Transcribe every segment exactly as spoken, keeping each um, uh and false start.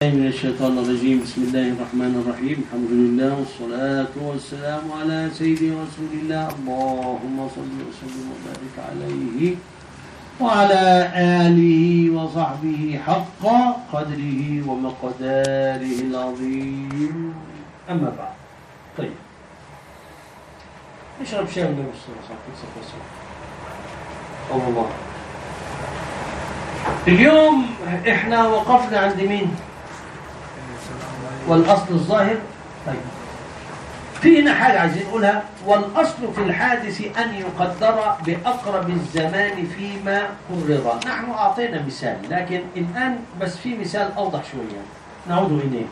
من الشيطان الرجيم. بسم الله الرحمن الرحيم. الحمد لله والصلاة والسلام على سيدي رسول الله. اللهم صل وسلم وبارك عليه وعلى آله وصحبه حق قدره ومقداره العظيم. أما بعد، طيب نشرب شاي من الصلاة. الله. اليوم احنا وقفنا عند مين؟ والأصل الظاهر. طيب في هنا حاجة عايزين نقولها. والأصل في الحادث أن يقدر بأقرب الزمان فيما قرر. نحن أعطينا مثال، لكن الآن بس في مثال أوضح شوية. نعود إليه.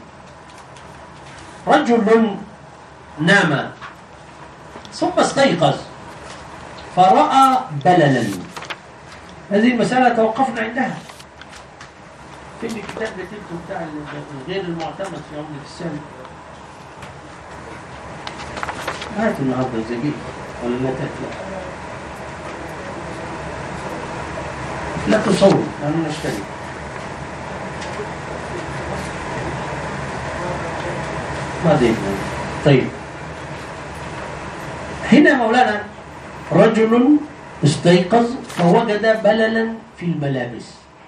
رجل نام ثم استيقظ فرأى بللا. هذه المسألة توقفنا عندها في الكتاب بتلته بتاع غير المعتمد في عملة السنة. هات النهارده زجيج ولا لا تأكل؟ لا تصور لأنه نشتري. بعدين طيب هنا مولانا رجل استيقظ فوجد بللا في الملابس.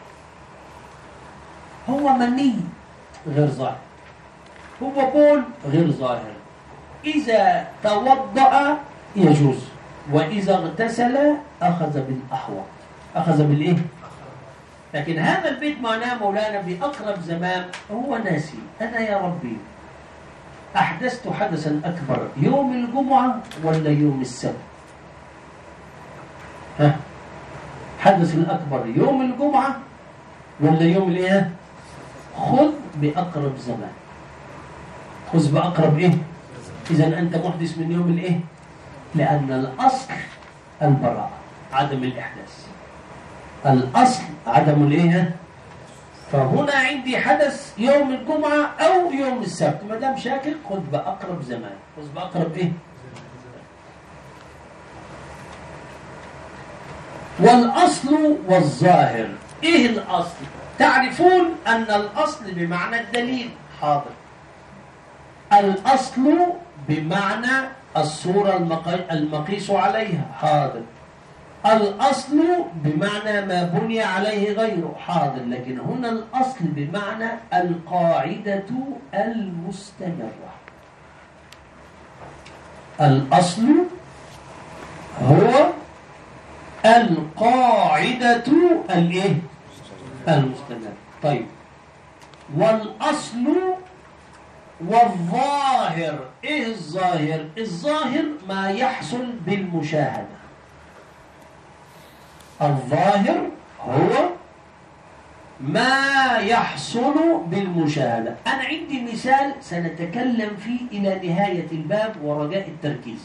هو مني غير ظاهر، هو بول غير ظاهر. إذا توضأ يجوز، وإذا اغتسل أخذ بالأحوط، أخذ بالإيه؟ لكن هذا البيت معناه مولانا بأقرب زمان. هو ناسي. أنا يا ربي أحدثت حدثا أكبر يوم الجمعة ولا يوم السبت؟ ها؟ حدث الأكبر يوم الجمعة ولا يوم الإيه؟ خذ بأقرب زمان. خذ بأقرب إيه؟ إذن أنت محدث من يوم الإيه؟ لأن الأصل البراءة، عدم الإحداث. الأصل عدم الإيه؟ فهنا عندي حدث يوم الجمعة أو يوم السبت. ما دام شاكك خذ بأقرب زمان. خذ بأقرب إيه؟ والأصل والظاهر. إيه الأصل؟ تعرفون أن الأصل بمعنى الدليل. حاضر. الأصل بمعنى الصورة المقيس عليها. حاضر. الأصل بمعنى ما بني عليه غيره. حاضر. لكن هنا الأصل بمعنى القاعدة المستمرة. الأصل هو القاعدة الايه؟ المستمرة. طيب والأصل والظاهر. ايه الظاهر؟ الظاهر ما يحصل بالمشاهدة. الظاهر هو ما يحصل بالمشاهدة. أنا عندي مثال سنتكلم فيه إلى نهاية الباب ورجاء التركيز.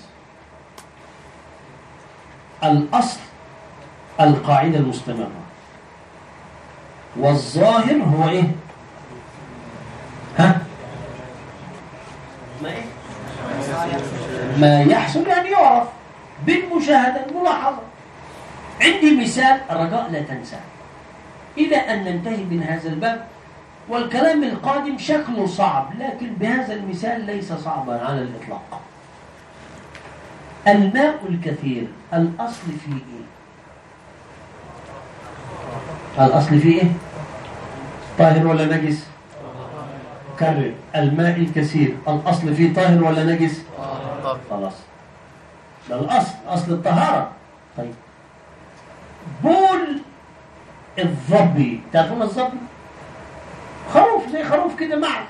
الأصل القاعدة المستمرة، والظاهر هو إيه؟ ها؟ ما إيه؟ ما يحصل يعني يعرف بالمشاهدة الملاحظة. عندي مثال الرجاء لا تنسى إلى أن ننتهي من هذا الباب. والكلام القادم شكله صعب، لكن بهذا المثال ليس صعبا على الإطلاق. الماء الكثير الأصل فيه إيه؟ الأصل فيه إيه؟ طاهر ولا نجس؟ كرر. الماء الكثير الأصل فيه طاهر ولا نجس؟ خلاص، ده الأصل، أصل الطهارة. طيب بول الظبي، تعرفون الظبي؟ خروف زي خروف كده معه.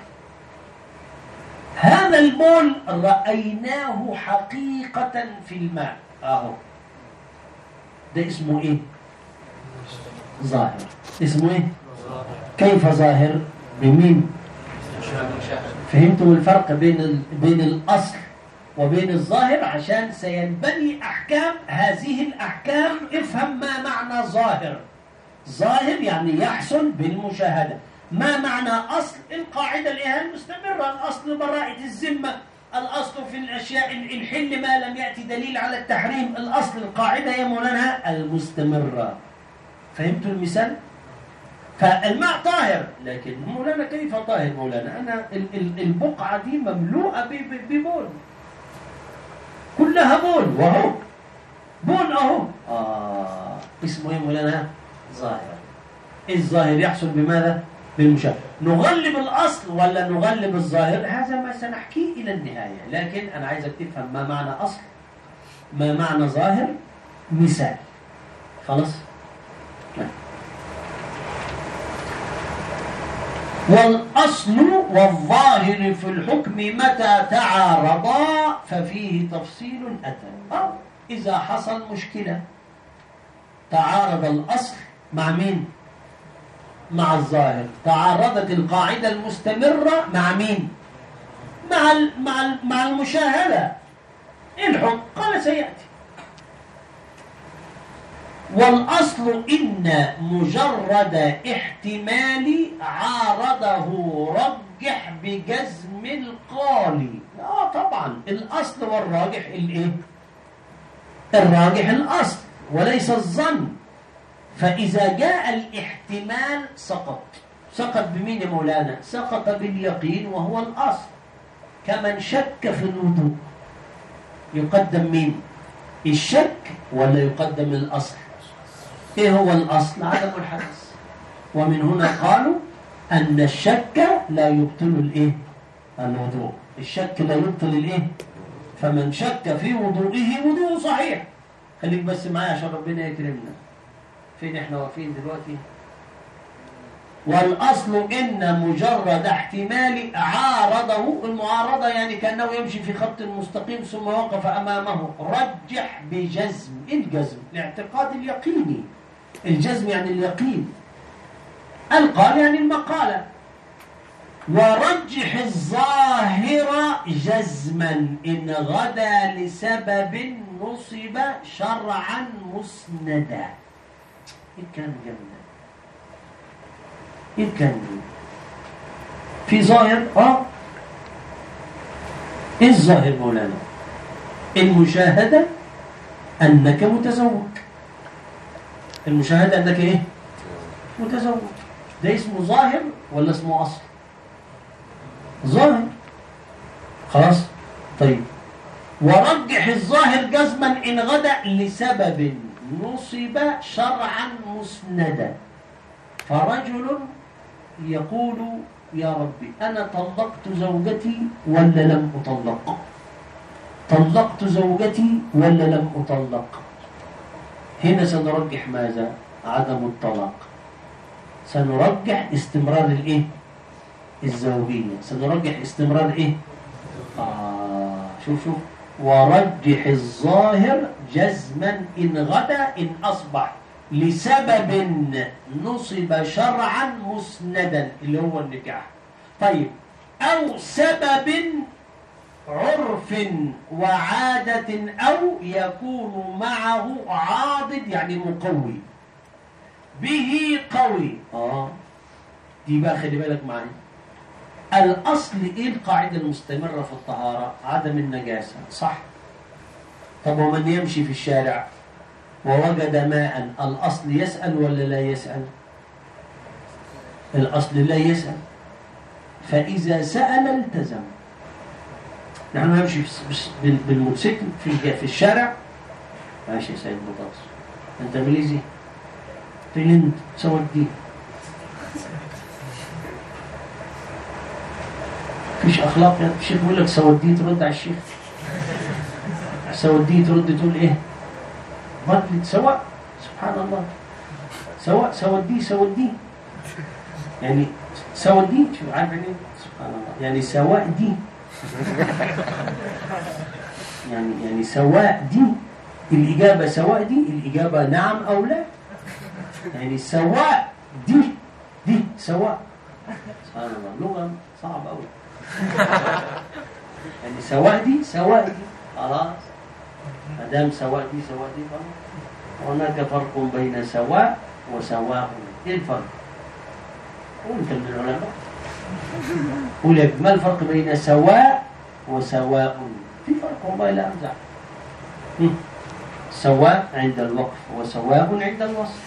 هذا البول رأيناه حقيقة في الماء اهو. ده اسمه ايه؟ ظاهر. اسمه ايه؟ كيف ظاهر؟ بمين؟ فهمتم الفرق بين ال... بين الأصل وبين الظاهر؟ عشان سينبني أحكام. هذه الأحكام افهم ما معنى ظاهر. ظاهر يعني يحصل بالمشاهدة. ما معنى أصل؟ القاعدة الإيه المستمرة. الأصل براءة الذمة. الأصل في الأشياء الحل ما لم يأتي دليل على التحريم. الأصل القاعدة يا مولانا المستمرة. فهمتوا المثال؟ فالماء طاهر، لكن مولانا كيف طاهر مولانا؟ أنا البقعة دي مملوءة ببول، كلها بول، وهو بول أهو. آه اسمه إيه مولانا؟ ظاهر. الظاهر يحصل بماذا؟ بالمشاهدة. نغلب الأصل ولا نغلب الظاهر؟ هذا ما سنحكيه إلى النهاية، لكن أنا عايزك تفهم ما معنى أصل، ما معنى ظاهر، مثال. خلاص؟ والأصل والظاهر في الحكم متى تعارضا ففيه تفصيل أتى. أو إذا حصل مشكلة تعارض الأصل مع مين؟ مع الظاهر. تعارضت القاعدة المستمرة مع مين؟ مع مع مع المشاهدة. الحكم قال سيأتي. والأصل إن مجرد احتمال عارضه رجح بجزم القال. آه طبعا الأصل والراجح الإيه؟ الراجح الأصل وليس الظن. فإذا جاء الاحتمال سقط. سقط بمين يا مولانا؟ سقط باليقين وهو الأصل. كمن شك في الوضوء يقدم مين؟ الشك ولا يقدم الأصل؟ إيه هو الأصل؟ عدم الحدث. ومن هنا قالوا أن الشك لا يبطل الإيه؟ الوضوء. الشك لا يبطل الإيه؟ فمن شك في وضوئه وضوء صحيح. خليك بس معايا عشان ربنا يكرمنا. فين احنا واقفين دلوقتي؟ والأصل إن مجرد احتمال عارضه. المعارضة يعني كأنه يمشي في خط مستقيم ثم وقف أمامه. رجح بجزم. الجزم الاعتقاد اليقيني. الجزم يعني اليقين. القال يعني المقالة. ورجح الظاهر جزما إن غدا لسبب نصب شرعا مسندا. إيه كان جميل؟ إيه كان جميل؟ في ظاهر آه إيه الظاهر مولانا؟ المشاهدة أنك متزوج. المشاهدة أنك إيه؟ متزوج. ده اسمه ظاهر ولا اسمه أصل؟ ظاهر. خلاص؟ طيب. ورجح الظاهر جزما إن غدا لسبب نصب شرعا مسندا. فرجل يقول يا ربي أنا طلقت زوجتي ولا لم أطلق؟ طلقت زوجتي ولا لم أطلق؟ هنا سنرجح ماذا؟ عدم الطلاق. سنرجح استمرار الإيه؟ الزوجية. سنرجح استمرار إيه؟ آه شوف شوف. ورجح الظاهر جزما إن غدا إن أصبح لسبب نصب شرعا مسندا اللي هو النكاح. طيب أو سبب عرف وعادة أو يكون معه عاضد يعني مقوي به قوي. آه دي بقى خلي بالك معايا. الأصل إيه القاعدة المستمرة في الطهارة؟ عدم النجاسة صح؟ طب ومن يمشي في الشارع ووجد ماء الأصل يسأل ولا لا يسأل؟ الأصل لا يسأل. فإذا سأل التزم. نحن نمشي بالموتوسيكل في في الشارع. ماشي يا سيد بطاطس أنت ماليزي فين سودي؟ فيش أخلاق يا الشيخ بيقول لك سودي ترد على الشيخ. سودي ترد تقول إيه؟ بدلة سواء. سبحان الله. سواء سودي سودي يعني سودي شو عارف يعني سبحان الله يعني سواء دي يعني يعني سواء دي الإجابة سواء دي الإجابة نعم أو لا. يعني سواء دي دي سواء. سبحان الله لغة صعبة أوي. يعني سواء دي سواء دي خلاص. ما دام سواء دي سواء دي خلاص. هناك فرق بين سواء وسواء. ايه الفرق؟ قول انت من العلماء. قول لك ما الفرق بين سواء وسواء؟ في فرق والله لا امزح. سواء عند الوقف وسواء عند الوصف.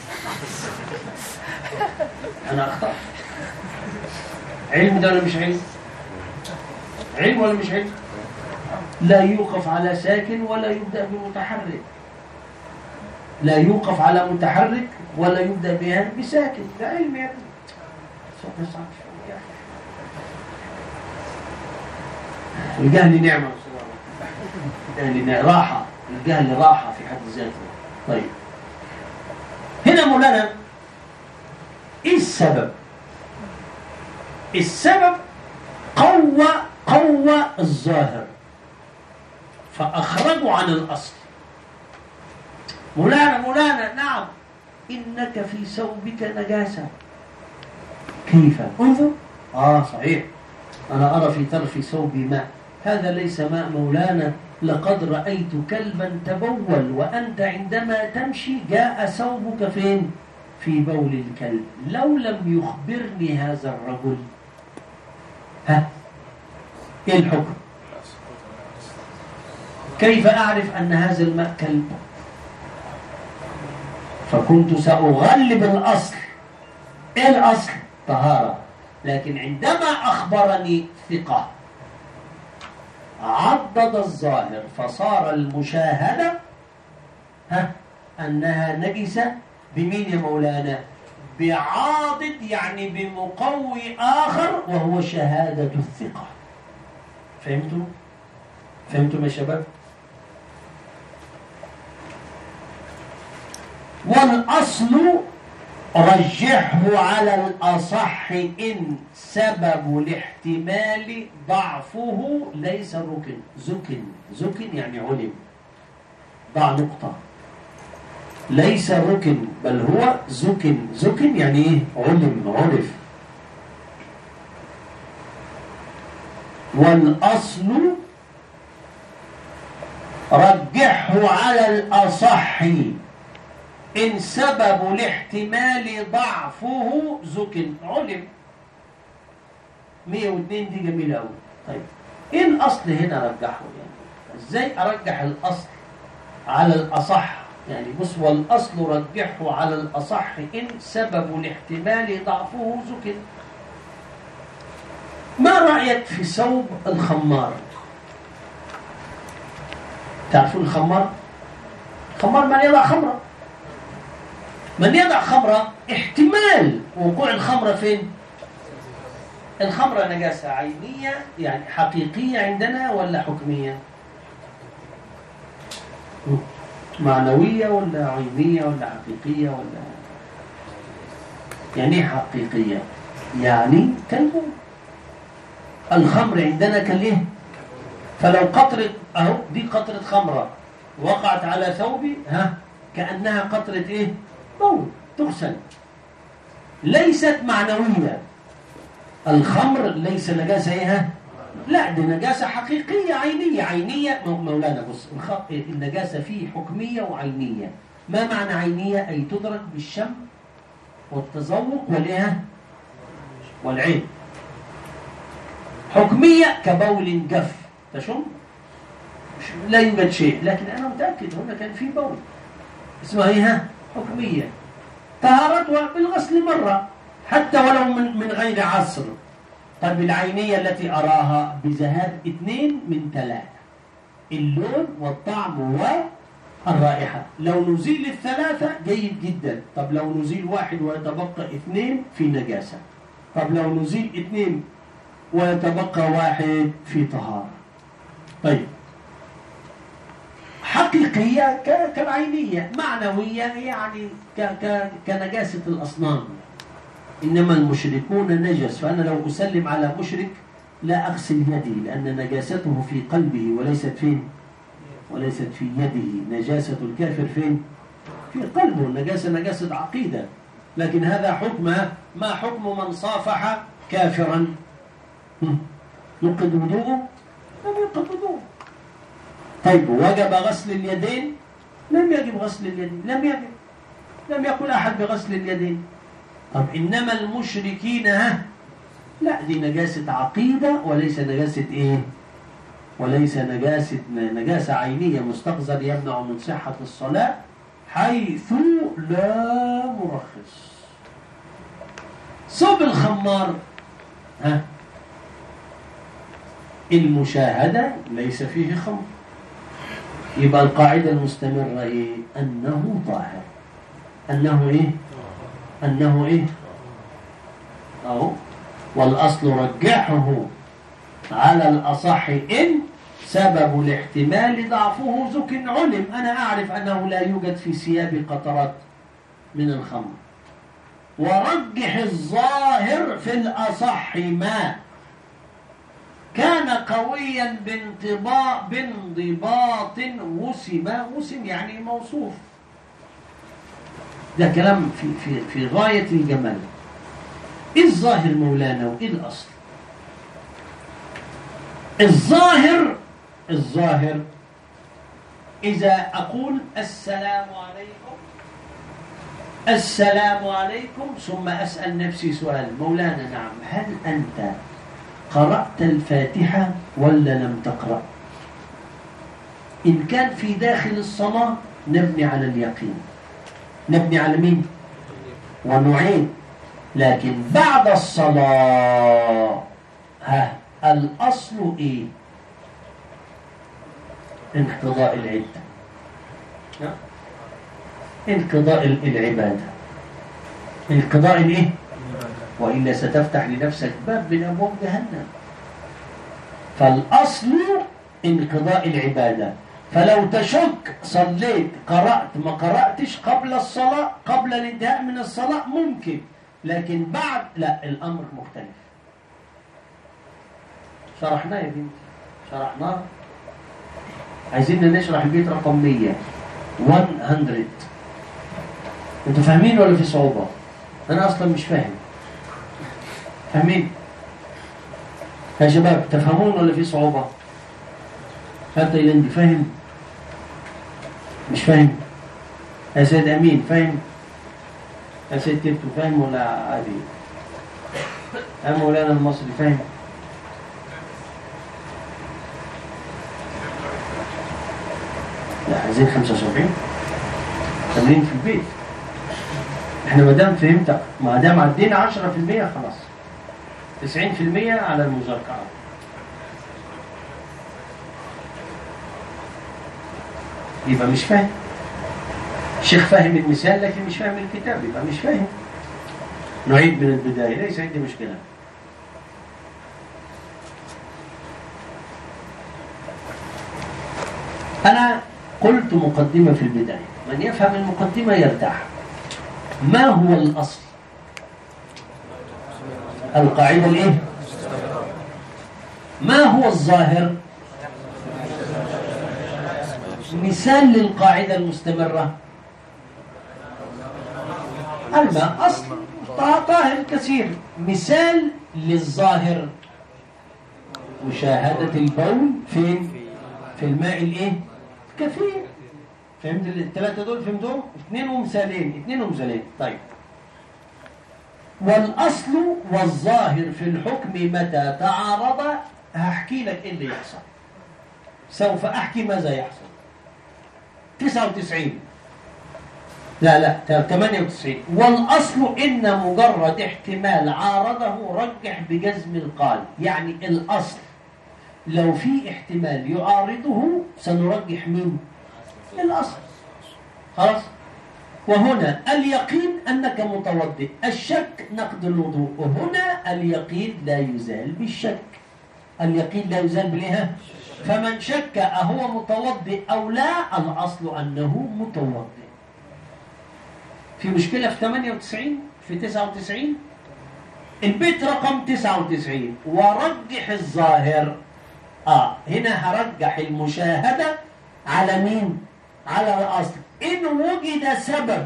أنا أخطأ. علم ده ولا مش علم؟ علم ولا مش علم؟ لا يوقف على ساكن ولا يبدأ بمتحرك، لا يوقف على متحرك ولا يبدأ بها بساكن. ده علم يا ابني. الجهل نعمة، الجهل راحة، الجهل راحة في حد ذاته. طيب هنا مولانا ايه السبب؟ السبب قوى قوى الظاهر فأخرجوا عن الأصل. مولانا مولانا نعم إنك في ثوبك نجاسة. كيف؟ انظر. آه صحيح، أنا أرى في طرف ثوبي ماء. هذا ليس ماء مولانا، لقد رأيت كلبا تبول وأنت عندما تمشي جاء ثوبك فين؟ في بول الكلب. لو لم يخبرني هذا الرجل ها إيه الحكم؟ كيف أعرف أن هذا الماء كلب؟ فكنت سأغلب الأصل. إيه الأصل؟ طهارة. لكن عندما أخبرني ثقة عضد الظاهر فصار المشاهدة ها أنها نجسة بمين يا مولانا؟ بعاضد، يعني بمقوي آخر وهو شهادة الثقة. فهمتوا؟ فهمتم يا شباب؟ والأصل رجحه على الأصح إن سبب الاحتمال ضعفه ليس ركن. زكن زكن يعني علم. ضع نقطة. ليس ركن بل هو زكن. زكن يعني ايه؟ علم، عرف. والأصل رجحه على الأصح إن سبب الاحتمال ضعفه زكن. علم. مية واثنين دي جميلة أوي. طيب إيه الأصل هنا رجحه؟ يعني إزاي أرجح الأصل على الأصح؟ يعني بص، والأصل رجحه على الأصح إن سبب الاحتمال ضعفه زكن. ما رأيك في ثوب الخمار؟ تعرفون الخمار؟ الخمار من يضع خمرة. من يضع خمرة احتمال وقوع الخمرة فين؟ الخمرة نجاسة عينية يعني حقيقية عندنا ولا حكمية؟ معنوية ولا عينية ولا حقيقية ولا يعني حقيقية؟ يعني كالماء. الخمر عندنا كالايه؟ فلو قطرة اهو دي قطرة خمرة وقعت على ثوبي ها كأنها قطرة ايه؟ بول تغسل. ليست معنوية. الخمر ليس نجاسة ايه؟ لا دي نجاسة حقيقية عينية. عينية مولانا بص، النجاسة فيه حكمية وعينية. ما معنى عينية؟ أي تدرك بالشم والتذوق والإيه والعين. حكمية كبول جف تشم لا يوجد شيء، لكن أنا متأكد هنا كان في بول اسمها إيه؟ حكمية. طهارتها بالغسل مرة حتى ولو من, من غير عصر. طيب العينية التي أراها بذهاب اثنين من ثلاثة، اللون والطعم والرائحة. لو نزيل الثلاثة جيد جدا. طب لو نزيل واحد ويتبقى اثنين في نجاسة. طب لو نزيل اثنين ويتبقى واحد في طهارة. طيب حقيقية كالعينية. معنوية يعني كنجاسة الأصنام. إنما المشركون نجس، فأنا لو أسلم على مشرك لا أغسل يدي لأن نجاسته في قلبه وليست فين؟ وليست في يده. نجاسة الكافر فين؟ في قلبه. النجاسة نجاسة عقيدة. لكن هذا حكمه. ما حكم من صافح كافرا؟ ينقض وضوءه؟ لم ينقض وضوءه. طيب وجب غسل اليدين؟ لم يجب غسل اليدين. لم يجب. لم يقل أحد بغسل اليدين. طب إنما المشركين ها لا دي نجاسة عقيدة وليس نجاسة إيه؟ وليس نجاسة نجاسة عينية مستقذر يمنع من صحة الصلاة حيث لا مرخص. صوب الخمار ها المشاهدة ليس فيه خمر، يبقى القاعدة المستمرة إيه؟ أنه طاهر. أنه إيه؟ أنه إيه؟ أو والأصل رجحه على الأصح إن سبب الاحتمال ضعفه زك علم. أنا أعرف أنه لا يوجد في ثيابي قطرات من الخمر، ورجح الظاهر في الأصح ما كان قويا بانضباط بانضباط وسم. وسم يعني موصوف. ده كلام في في في غاية الجمال. إيه الظاهر مولانا وإيه الأصل؟ الظاهر الظاهر إذا أقول السلام عليكم السلام عليكم ثم أسأل نفسي سؤال: مولانا نعم، هل أنت قرأت الفاتحة ولا لم تقرأ؟ إن كان في داخل الصلاة نبني على اليقين. نبني على مين؟ ونعيد. لكن بعد الصلاة ها الأصل إيه؟ انقضاء العدة، انقضاء العبادة، انقضاء الإيه؟ وإلا ستفتح لنفسك باب من أبواب جهنم. فالأصل انقضاء العبادة. فلو تشك صليت قرأت ما قرأتش قبل الصلاة قبل الانتهاء من الصلاة ممكن، لكن بعد لا، الأمر مختلف. شرحناه يا بنتي، شرحناه. عايزين نشرح البيت رقم مية مية. انتوا فاهمين ولا في صعوبة؟ أنا أصلا مش فاهم. فاهمين يا شباب؟ تفهمون ولا في صعوبة؟ هل تايلاندي فاهم؟ مش فاهم؟ يا سيد أمين فاهم؟ يا سيد تبتو فاهم ولا عادي؟ يا مولانا المصري فاهم؟ لا، عايزين خمسة وسبعين خلينا في البيت. احنا ما دام فهمت، ما دام عدينا عشرة في المية خلاص، تسعين في المية على المذاكرة. يبقى مش فاهم. الشيخ فاهم المثال لكن مش فاهم الكتاب، يبقى مش فاهم. نعيد من البداية، ليس عندي مشكلة. أنا قلت مقدمة في البداية، من يفهم المقدمة يرتاح. ما هو الأصل؟ القاعدة الإيه؟ ما هو الظاهر؟ مثال للقاعدة المستمرة: الماء أصل طاهر كثير. مثال للظاهر: مشاهدة البول فين؟ في الماء الإيه؟ كثير. فهمت الثلاثة دول؟ فهمتهم؟ اثنين ومثالين، اثنين ومثالين. طيب، والأصل والظاهر في الحكم متى تعارض. هحكي لك إيه اللي يحصل. سوف أحكي ماذا يحصل. تسعة وتسعين لا لا ثمانية وتسعين. والأصل إن مجرد احتمال عارضه رجح بجزم القال. يعني الأصل لو في احتمال يعارضه سنرجح مين؟ الأصل. خلاص. وهنا اليقين أنك متوضئ، الشك نقد الوضوء. وهنا اليقين لا يزال بالشك. اليقين لا يزال بالإيه؟ فمن شك أهو متوضئ أو لا، الأصل أنه متوضئ. في مشكلة في ثمانية وتسعين؟ في تسعة وتسعين؟ البيت رقم تسعة وتسعين: ورجح الظاهر. آه هنا هرجح المشاهدة على مين؟ على الأصل. إن وجد سبب،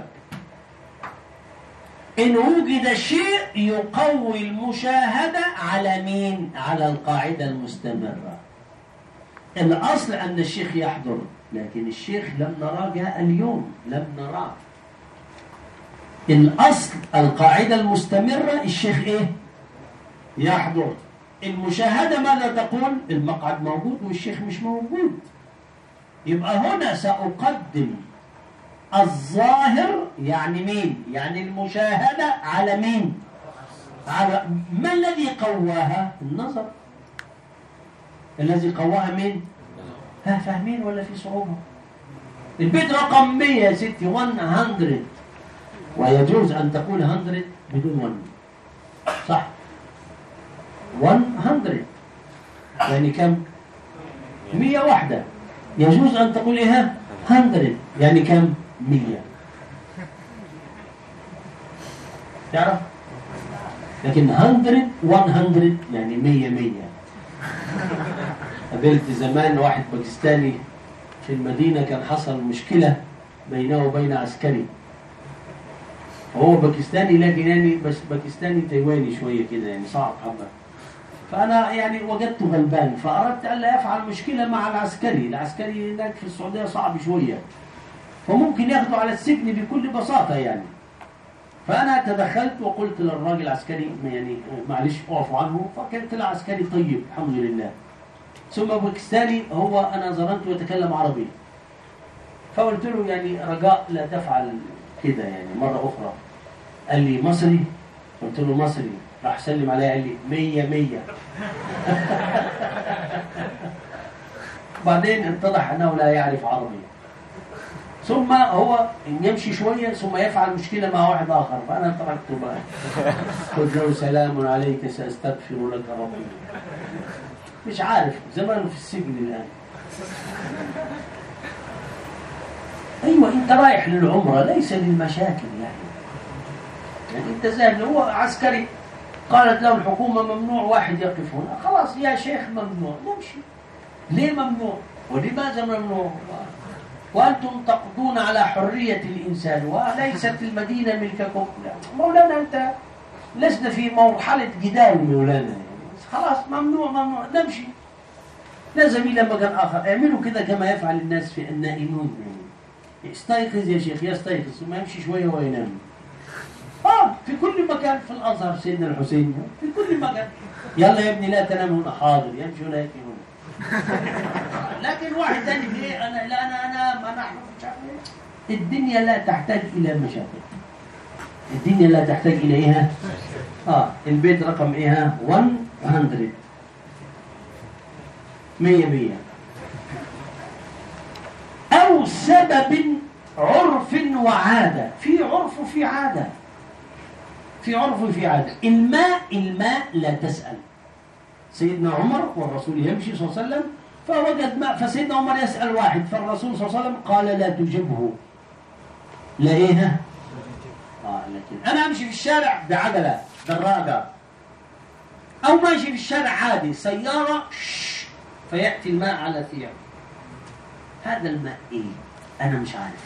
إن وجد شيء يقوي المشاهدة على مين؟ على القاعدة المستمرة. الأصل أن الشيخ يحضر، لكن الشيخ لم نراه جاء اليوم، لم نراه. الأصل القاعدة المستمرة الشيخ إيه؟ يحضر. المشاهدة ماذا تقول؟ المقعد موجود والشيخ مش موجود. يبقى هنا سأقدم الظاهر يعني مين؟ يعني المشاهدة على مين؟ على ما الذي قواها؟ النظر. الذي قواها مين؟ ها فاهمين ولا في صعوبة؟ البيت رقم مية يا ستي مية، ويجوز أن تقول مية بدون ون، صح؟ مية يعني كم؟ مية واحدة. يجوز أن تقول إيه؟ مية يعني كم؟ مية. تعرف؟ لكن مية مية يعني مية مية. قابلت زمان واحد باكستاني في المدينة، كان حصل مشكلة بينه وبين عسكري، وهو باكستاني لكن يعني بس باكستاني تايواني شوية كده يعني صعب حبة. فأنا يعني وجدته غلبان، فأردت ألا يفعل مشكلة مع العسكري. العسكري هناك في السعودية صعب شوية، فممكن ياخده على السجن بكل بساطة يعني. فأنا تدخلت وقلت للراجل العسكري يعني معلش اعفوا عنه، فكان طلع عسكري طيب الحمد لله. ثم باكستاني هو أنا ظننته يتكلم عربي، فقلت له يعني رجاء لا تفعل كده يعني مرة أخرى. قال لي مصري؟ قلت له مصري. راح سلم عليا قال لي مية مية. بعدين اتضح أنه لا يعرف عربي. ثم هو يمشي شوية ثم يفعل مشكلة مع واحد آخر، فأنا تركته بقى. قلت له سلام عليك سأستغفر لك ربي. مش عارف زمانه في السجن الآن. أيوة أنت رايح للعمرة ليس للمشاكل يعني. يعني أنت ذاهب، هو عسكري قالت له الحكومة ممنوع واحد يقف هنا، خلاص يا شيخ ممنوع نمشي. ليه ممنوع؟ ولماذا ممنوع؟ وأنتم تقضون على حرية الإنسان وليست المدينة ملككم. مولانا أنت لسنا في مرحلة جدال مولانا يعني. خلاص ممنوع ممنوع نمشي. لازم إلى مكان آخر. اعملوا كده كما يفعل الناس في النائمون يعني. استيقظ يا شيخ يستيقظ ثم يمشي شوية وينام. آه في كل مكان في الأزهر سيدنا الحسين في كل مكان. يلا يا ابني لا تنام هنا، حاضر يمشي ولا يمشي هنا. لكن واحد ثاني ايه انا لا انا انام انا احفظ مش عارف ايه. الدنيا لا تحتاج الى مشاكل. الدنيا لا تحتاج الى ايه؟ اه البيت رقم ايه؟ مية مية مية. او سبب عرف وعاده. في عرف وفي عاده. في عرف وفي عاده. الماء الماء لا تسأل. سيدنا عمر والرسول يمشي صلى الله عليه وسلم فوجد ماء، فسيدنا عمر يسأل واحد، فالرسول صلى الله عليه وسلم قال لا تجبه. لا ايه؟ آه لكن انا امشي في الشارع بعجله دراجه او ماشي في الشارع عادي سياره فياتي الماء على ثيابي، هذا الماء ايه؟ انا مش عارف.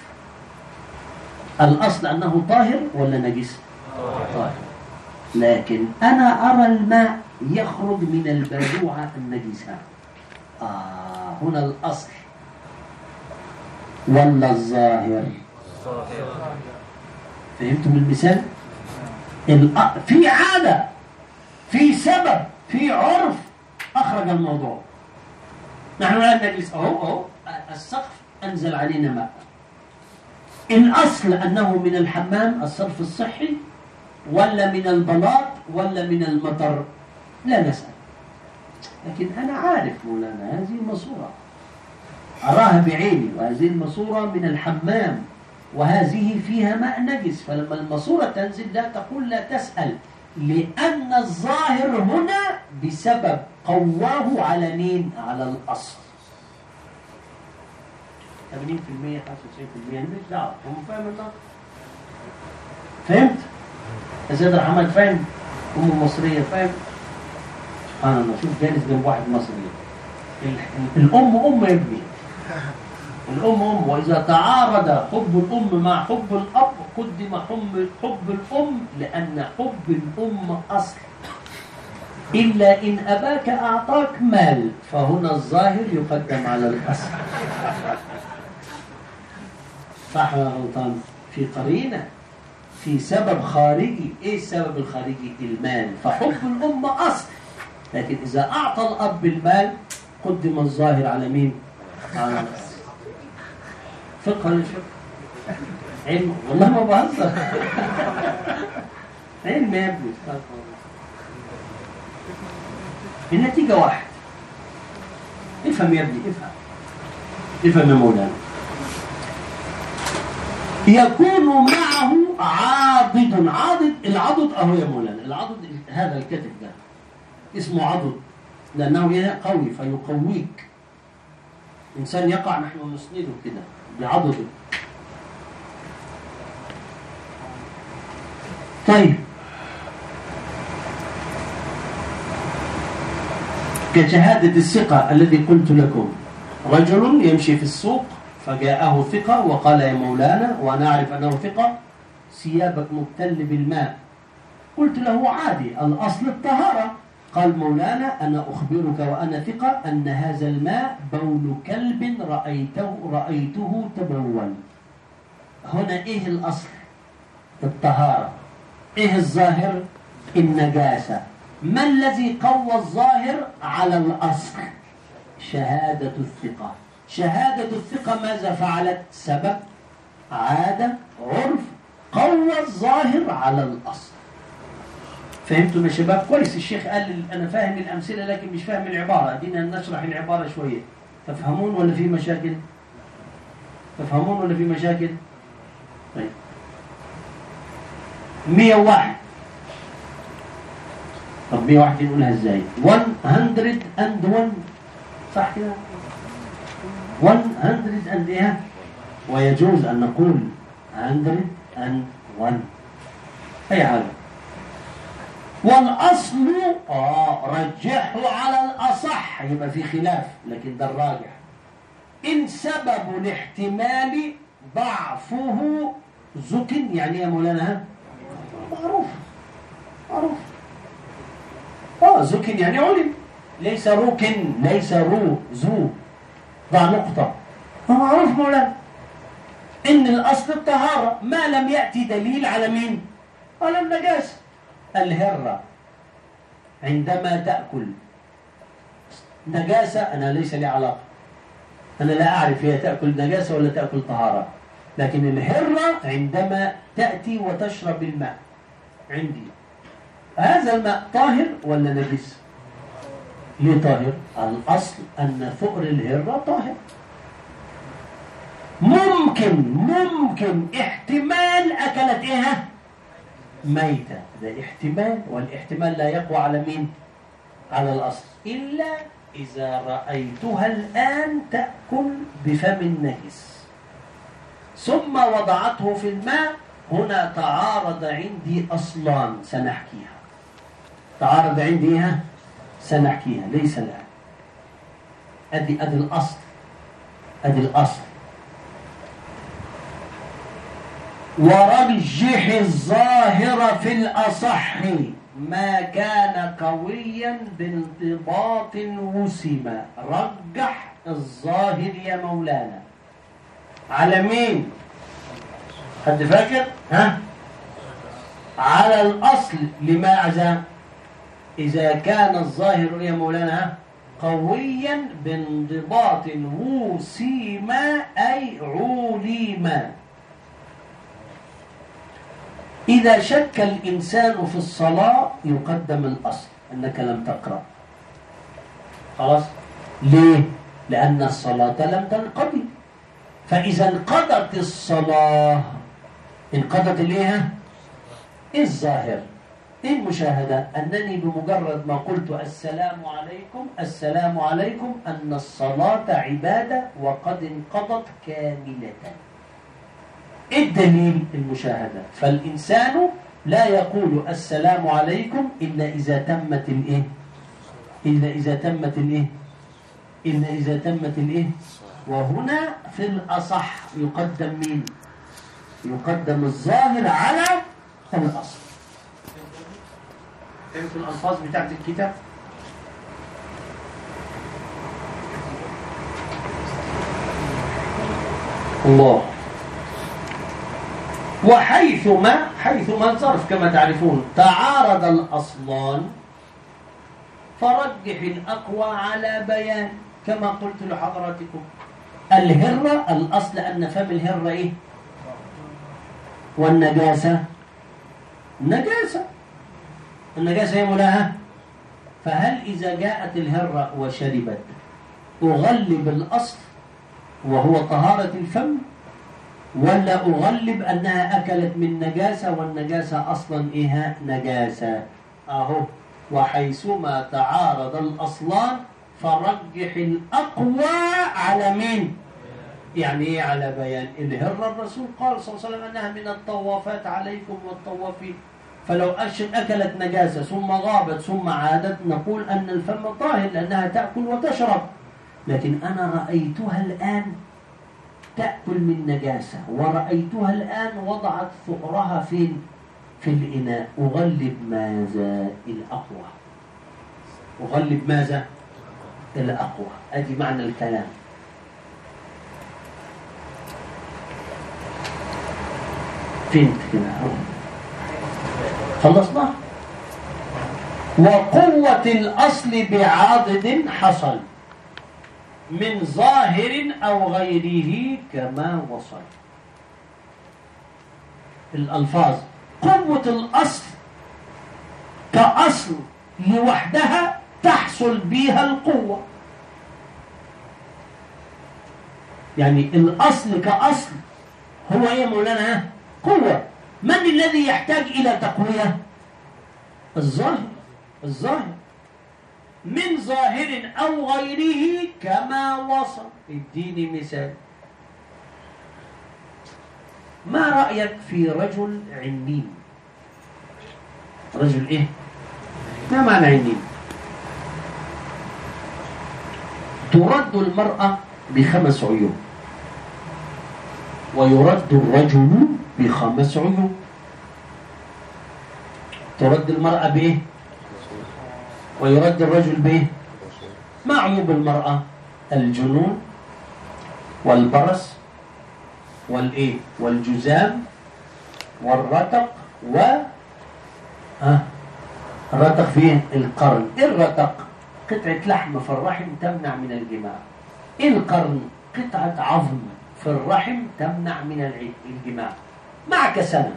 الاصل انه طاهر ولا نجس؟ طاهر. لكن انا ارى الماء يخرج من البلوعه النجسه. آه هنا الأصل ولا الظاهر؟ فهمتم المثال؟ في عادة في سبب في عرف أخرج الموضوع. نحن لا نجلس أهو أهو السقف أنزل علينا ماء. الأصل أنه من الحمام الصرف الصحي ولا من البلاط ولا من المطر؟ لا نسأل. لكن أنا عارف مولانا هذه الماسورة أراها بعيني، وهذه الماسورة من الحمام وهذه فيها ماء نجس، فلما الماسورة تنزل لا تقول لا تسأل، لأن الظاهر هنا بسبب قواه على مين؟ على الأصل. ثمانين بالمئة خمسة وتسعين بالمئة مش دعوة. هم فاهم النص؟ فهمت؟ أزيد رحمة فاهم؟ أم المصرية فاهم؟ سبحان الله. شوف جالس جنب واحد مصري. الأم أم يا ابني. الأم أم، وإذا تعارض حب الأم مع حب الأب قدم حب الأم، لأن حب الأم أصل. إلا إن أباك أعطاك مال، فهنا الظاهر يقدم على الأصل. صح ولا غلطان؟ في قرينة، في سبب خارجي. إيه السبب الخارجي؟ المال. فحب الأم أصل، لكن إذا أعطى الأب المال قدم الظاهر على مين؟ على الأصل. فقه ولا فقه؟ علم والله ما بهزر. علم يا ابني. النتيجة واحد. افهم يا ابني افهم افهم يا مولانا. يكون معه عاضد. عاضد العضد اهو يا مولانا. العضد هذا الكتف ده اسمه عضد لانه قوي فيقويك. انسان يقع نحن نسنده كده بعضده. طيب كشهادة الثقة الذي قلت لكم. رجل يمشي في السوق فجاءه ثقة وقال يا مولانا وأنا أعرف أنه ثقة ثيابك مبتل بالماء. قلت له عادي الأصل الطهارة. قال مولانا أنا أخبرك وأنا ثقة أن هذا الماء بول كلب رأيته, رأيته تبول. هنا إيه الأصل؟ الطهارة. إيه الظاهر؟ النجاسة. ما الذي قوى الظاهر على الأصل؟ شهادة الثقة. شهادة الثقة ماذا فعلت؟ سبب عادة عرف قوى الظاهر على الأصل. فهمتم يا شباب؟ كويس. الشيخ قال أنا فاهم الأمثلة لكن مش فاهم العبارة. أدينا نشرح العبارة شوية. تفهمون ولا في مشاكل؟ تفهمون ولا في مشاكل؟ طيب مية وواحد. طب مية وواحد نقولها ازاي؟ مية and one صح كده؟ مية and ايه؟ ويجوز ان نقول مية and one اي حاجة. والاصل اه رجحه على الاصح يبقى في خلاف لكن ده الراجح. ان سبب الاحتمال ضعفه زكن يعني يا مولانا معروف معروف اه زكن يعني علم. ليس روكن ليس رو زو ضع نقطة. معروف مولانا ان الاصل الطهارة ما لم يأتي دليل على مين؟ على النجاسة. الهرة عندما تأكل نجاسة أنا ليس لي علاقة. أنا لا أعرف هي تأكل نجاسة ولا تأكل طهارة. لكن الهرة عندما تأتي وتشرب الماء عندي هذا الماء طاهر ولا نجس؟ ليه طاهر؟ الأصل أن ثؤر الهرة طاهر. ممكن ممكن احتمال أكلت إيه؟ ميتة. ده احتمال والاحتمال لا يقوى على مين؟ على الأصل إلا إذا رأيتها الآن تأكل بفم النجس ثم وضعته في الماء. هنا تعارض عندي أصلان سنحكيها. تعارض عندي إيه؟ سنحكيها ليس الآن. أدي أدي الأصل أدي الأصل. ورجح الظاهر في الأصح ما كان قويا بانضباط وسم. رجح الظاهر يا مولانا على مين؟ حد فاكر؟ ها؟ على الأصل. لماذا؟ إذا كان الظاهر يا مولانا قويا بانضباط وسم أي علم. إذا شك الإنسان في الصلاة يقدم الأصل أنك لم تقرأ. خلاص؟ ليه؟ لأن الصلاة لم تنقضي. فإذا انقضت الصلاة انقضت ليها إيه الظاهر؟ إيه المشاهدة؟ أنني بمجرد ما قلت السلام عليكم السلام عليكم أن الصلاة عبادة وقد انقضت كاملة. إيه الدليل؟ المشاهدة. فالإنسان لا يقول السلام عليكم إلا إذا تمت الإيه؟ إلا إذا تمت الإيه؟ إلا إذا تمت الإيه؟ وهنا في الأصح يقدم مين؟ يقدم الظاهر على الأصل. فهمت الألفاظ بتاعت الكتاب؟ الله. وحيثما حيثما الظرف كما تعرفون تعارض الأصلان فرجح الأقوى على بيان. كما قلت لحضراتكم الهرة الأصل أن فم الهرة إيه؟ والنجاسة نجاسة، النجاسة هي ملاها. فهل إذا جاءت الهرة وشربت أغلب الأصل وهو طهارة الفم، ولا أغلب أنها أكلت من نجاسة والنجاسة أصلا إيها نجاسة؟ أهو وحيثما تعارض الأصلان فرجح الأقوى على مين؟ يعني إيه على بيان؟ الهرة الرسول قال صلى الله عليه وسلم أنها من الطوافات عليكم والطوافين، فلو أكلت نجاسة ثم غابت ثم عادت نقول أن الفم طاهر لأنها تأكل وتشرب. لكن أنا رأيتها الآن تأكل من نجاسة، ورأيتها الآن وضعت ثؤرها فين؟ في الإناء. أغلب ماذا؟ الأقوى. أغلب ماذا؟ الأقوى. أدي معنى الكلام. فين كده؟ خلصنا. وقوة الأصل بعضد حصل من ظاهر أو غيره كما وصل. الألفاظ قوة الأصل كأصل لوحدها تحصل بها القوة. يعني الأصل كأصل هو إيه مولانا؟ قوة. من الذي يحتاج إلى تقوية؟ الظاهر. الظاهر من ظاهر أو غيره كما وصل. اديني مثال. ما رأيك في رجل عنين؟ رجل إيه؟ ما معنى عنين؟ ترد المرأة بخمس عيون ويرد الرجل بخمس عيون. ترد المرأة بإيه؟ ويرد الرجل بإيه؟ ما عيوب المرأة؟ الجنون والبرص والإيه؟ والجزام والرتق و آه. الرتق فيه القرن. إيه الرتق؟ قطعة لحم في الرحم تمنع من الجماع. إيه القرن؟ قطعة عظم في الرحم تمنع من الجماع. معك سنة،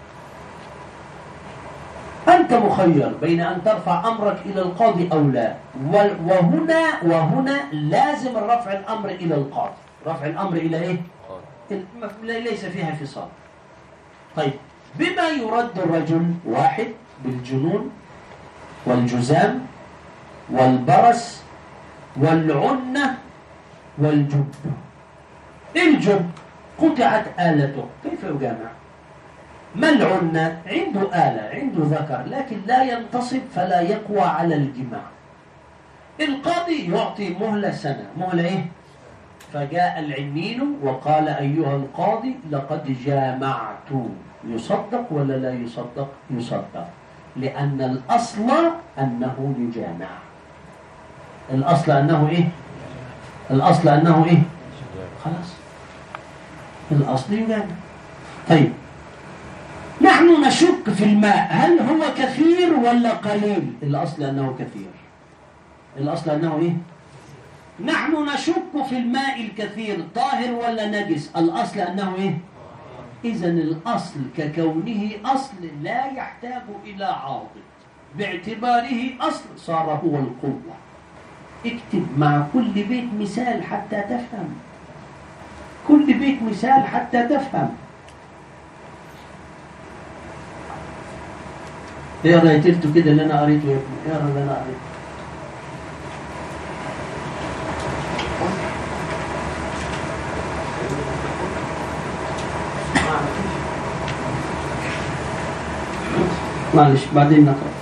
أنت مخير بين أن ترفع أمرك إلى القاضي أو لا، وهنا وهنا لازم رفع الأمر إلى القاضي. رفع الأمر إلى إيه؟ ليس فيها فصال. طيب بما يرد الرجل؟ واحد بالجنون والجزام والبرص والعنة والجب. الجب قطعت آلته، كيف يجامع؟ ما العنة؟ عنده آلة، عنده ذكر لكن لا ينتصب فلا يقوى على الجماع. القاضي يعطي مهلة سنة. مهلة إيه؟ فجاء العنين وقال أيها القاضي لقد جامعت. يصدق ولا لا يصدق؟ يصدق، لأن الأصل أنه يجامع. الأصل أنه إيه؟ الأصل أنه إيه؟ خلاص الأصل يجامع. طيب نحن نشك في الماء هل هو كثير ولا قليل؟ الأصل أنه كثير. الأصل أنه إيه؟ نحن نشك في الماء الكثير طاهر ولا نجس؟ الأصل أنه إيه؟ إذن الأصل ككونه أصل لا يحتاج إلى عاضد، باعتباره أصل صار هو القوة. اكتب مع كل بيت مثال حتى تفهم. كل بيت مثال حتى تفهم. اقرا يا تلتو كده اللي انا قريته يا ابني، اقرا اللي انا قريته. معلش بعدين نقرا.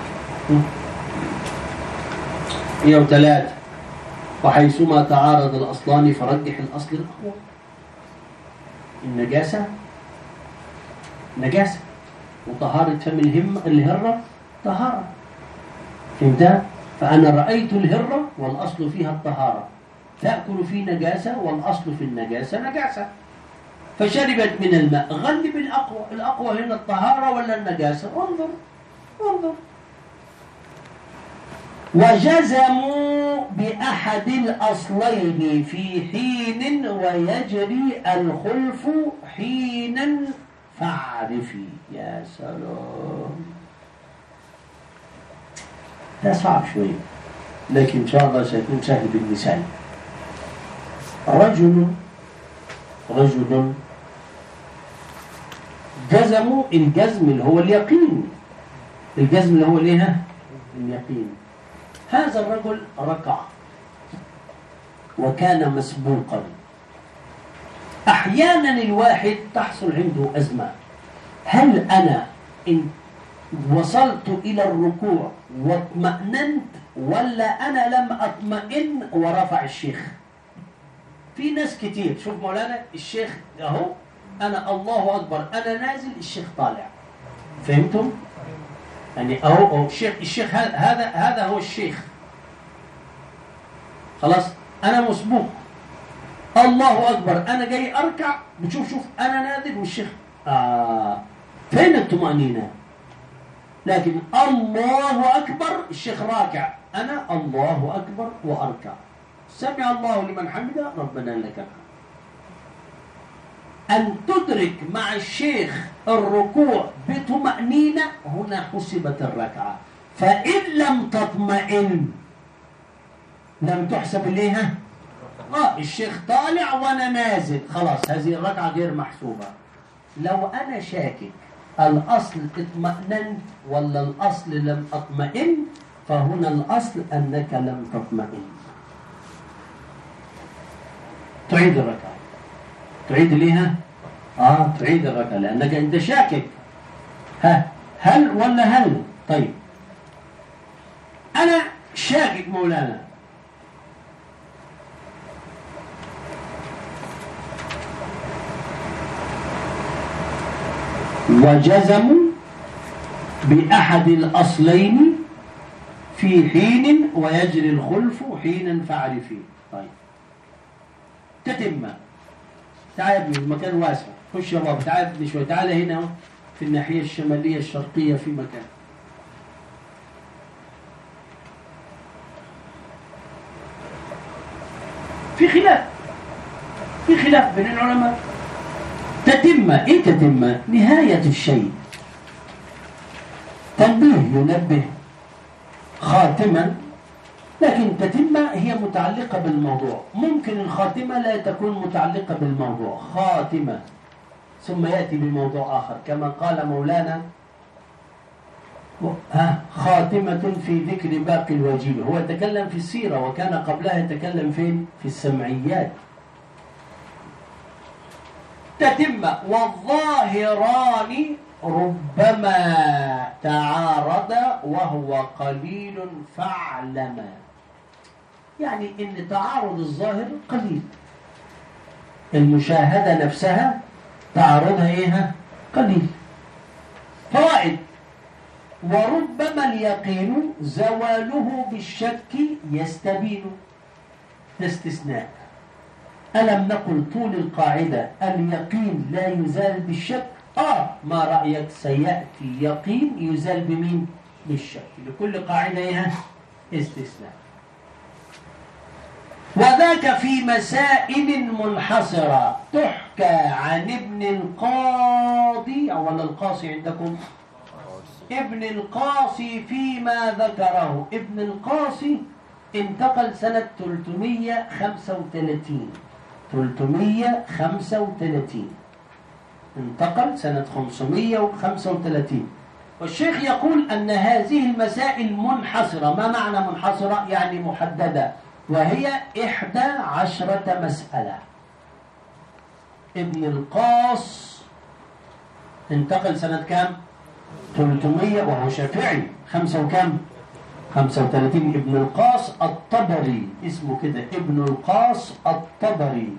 مئة وثلاثة. وحيثما تعارض الأصلان فرجح الأصل الأقوى. النجاسة نجاسة، وطهارة فم الهم الهرة طهارة. فهمت؟ فأنا رأيت الهرة والأصل فيها الطهارة تأكل في نجاسة والأصل في النجاسة نجاسة، فشربت من الماء. غلب الأقوى. الأقوى هنا الطهارة ولا النجاسة؟ انظر انظر. وجزموا بأحد الأصلين في حين ويجري الخلف حينا فاعرفي. يا سلام، ده صعب شوي لكن إن شاء الله سيكون سهل بالمثال. رجل رجل جزموا، الجزم اللي هو اليقين، الجزم اللي هو الايه؟ اليقين. هذا الرجل ركع وكان مسبوقا. احيانا الواحد تحصل عنده ازمه، هل انا ان وصلت الى الركوع واطمأننت ولا انا لم اطمئن ورفع الشيخ؟ في ناس كتير، شوف مولانا الشيخ اهو، انا الله اكبر انا نازل الشيخ طالع، فهمتم؟ يعني اهو اهو الشيخ الشيخ هذا هذا هو الشيخ، خلاص انا مسبوق، الله اكبر انا جاي اركع، بتشوف شوف انا نازل والشيخ آه فين الطمأنينة؟ لكن الله اكبر الشيخ راكع، انا الله اكبر واركع، سمع الله لمن حمده ربنا لك الحمد. أن تدرك مع الشيخ الركوع بطمأنينة، هنا حسبت الركعة. فإن لم تطمئن لم تحسب ليها. آه الشيخ طالع وأنا نازل، خلاص هذه الركعة غير محسوبة. لو أنا شاكك الأصل اطمأننت ولا الأصل لم أطمئن، فهنا الأصل أنك لم تطمئن. تعيد الركعة، تعيد ليها؟ آه تعيد الركعة لأنك أنت شاكك، ها هل ولا هل؟ طيب أنا شاكك مولانا، وجزموا بأحد الأصلين في حين ويجري الخلف حينا فاعرفي. طيب تتم. تعال يا ابني المكان واسع، خش يا بابا، تعال ابني شوي، تعال هنا في الناحية الشمالية الشرقية في مكان. في خلاف في خلاف بين العلماء. تتمة ايه؟ تتمة نهاية الشيء. تنبيه ينبه خاتما، لكن تتمة هي متعلقة بالموضوع. ممكن الخاتمة لا تكون متعلقة بالموضوع، خاتمة ثم يأتي بموضوع آخر، كما قال مولانا ها خاتمة في ذكر باقي الواجب. هو يتكلم في السيرة وكان قبلها يتكلم فين؟ في السمعيات. تتمة. والظاهران ربما تعارض وهو قليل فاعلم. يعني ان تعارض الظاهر قليل، المشاهدة نفسها تعارضها ايه؟ قليل. فوائد. وربما اليقين زواله بالشك يستبين. ده استثناء. ألم نقل طول القاعدة اليقين لا يزال بالشك؟ آه ما رأيك سيأتي يقين يزال بمين؟ بالشك. لكل قاعدة ايه؟ استثناء. وذاك في مسائل منحصرة تحكى عن ابن القاضي، ولا القاصي عندكم؟ ابن القاصي فيما ذكره. ابن القاصي انتقل سنة ثلاثمائة وخمسة وثلاثين ثلاثمائة وخمسة وثلاثين انتقل سنة خمسمائة وخمسة وثلاثين. والشيخ يقول أن هذه المسائل منحصرة. ما معنى منحصرة؟ يعني محددة، وهي إحدى عشرة مسألة. ابن القاص انتقل سنة كام؟ ثلاثمائة، وهو شافعي. خمسة وكام؟ خمسة وثلاثين. ابن القاص الطبري اسمه كده، ابن القاص الطبري.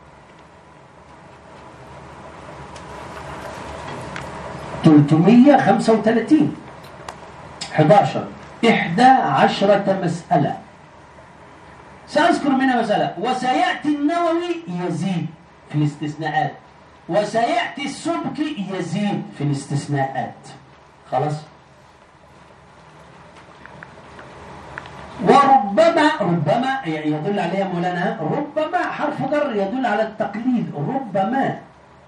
ثلاثمائة وخمسة وثلاثين. أحد عشر إحدى عشرة مسألة. سأذكر منها مسألة. وسيأتي النووي يزيد في الاستثناءات، وسيأتي السبكي يزيد في الاستثناءات. خلاص. وربما ربما يدل عليها مولانا، ربما حرف جر يدل على التقليل، ربما.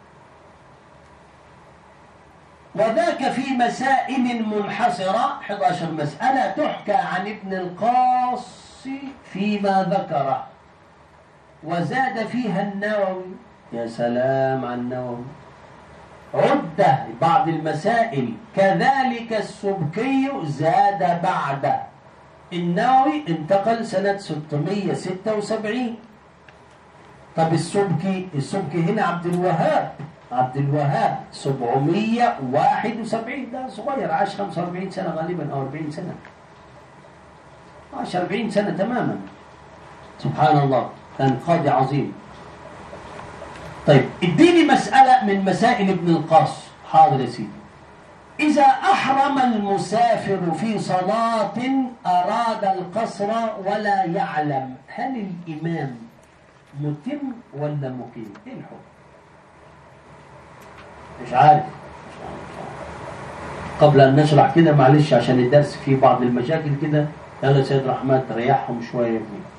وذاك في مسائل منحصرة، إحدى عشرة مسألة تحكى عن ابن القاص فيما ذكر، وزاد فيها النووي. يا سلام على النووي. عدة بعض المسائل، كذلك السبكي زاد بعد. النووي انتقل سنة ستمائة وستة وسبعين. طب السبكي السبكي هنا عبد الوهاب عبد الوهاب سبعمائة وواحد وسبعين. ده صغير، عاش خمسة وأربعين سنة غالبا أو أربعين سنة، عاش أربعين سنة تماما. سبحان الله، كان قاضي عظيم. طيب اديني مسألة من مسائل ابن القاص. حاضر يا سيدي. إذا أحرم المسافر في صلاة أراد القصر ولا يعلم، هل الإمام متم ولا مقيم؟ إيه الحكم؟ مش عارف. قبل أن نشرح كده معلش عشان الدرس فيه بعض المشاكل كده، يلا سيد رحمن تريحهم شوية يا ابني.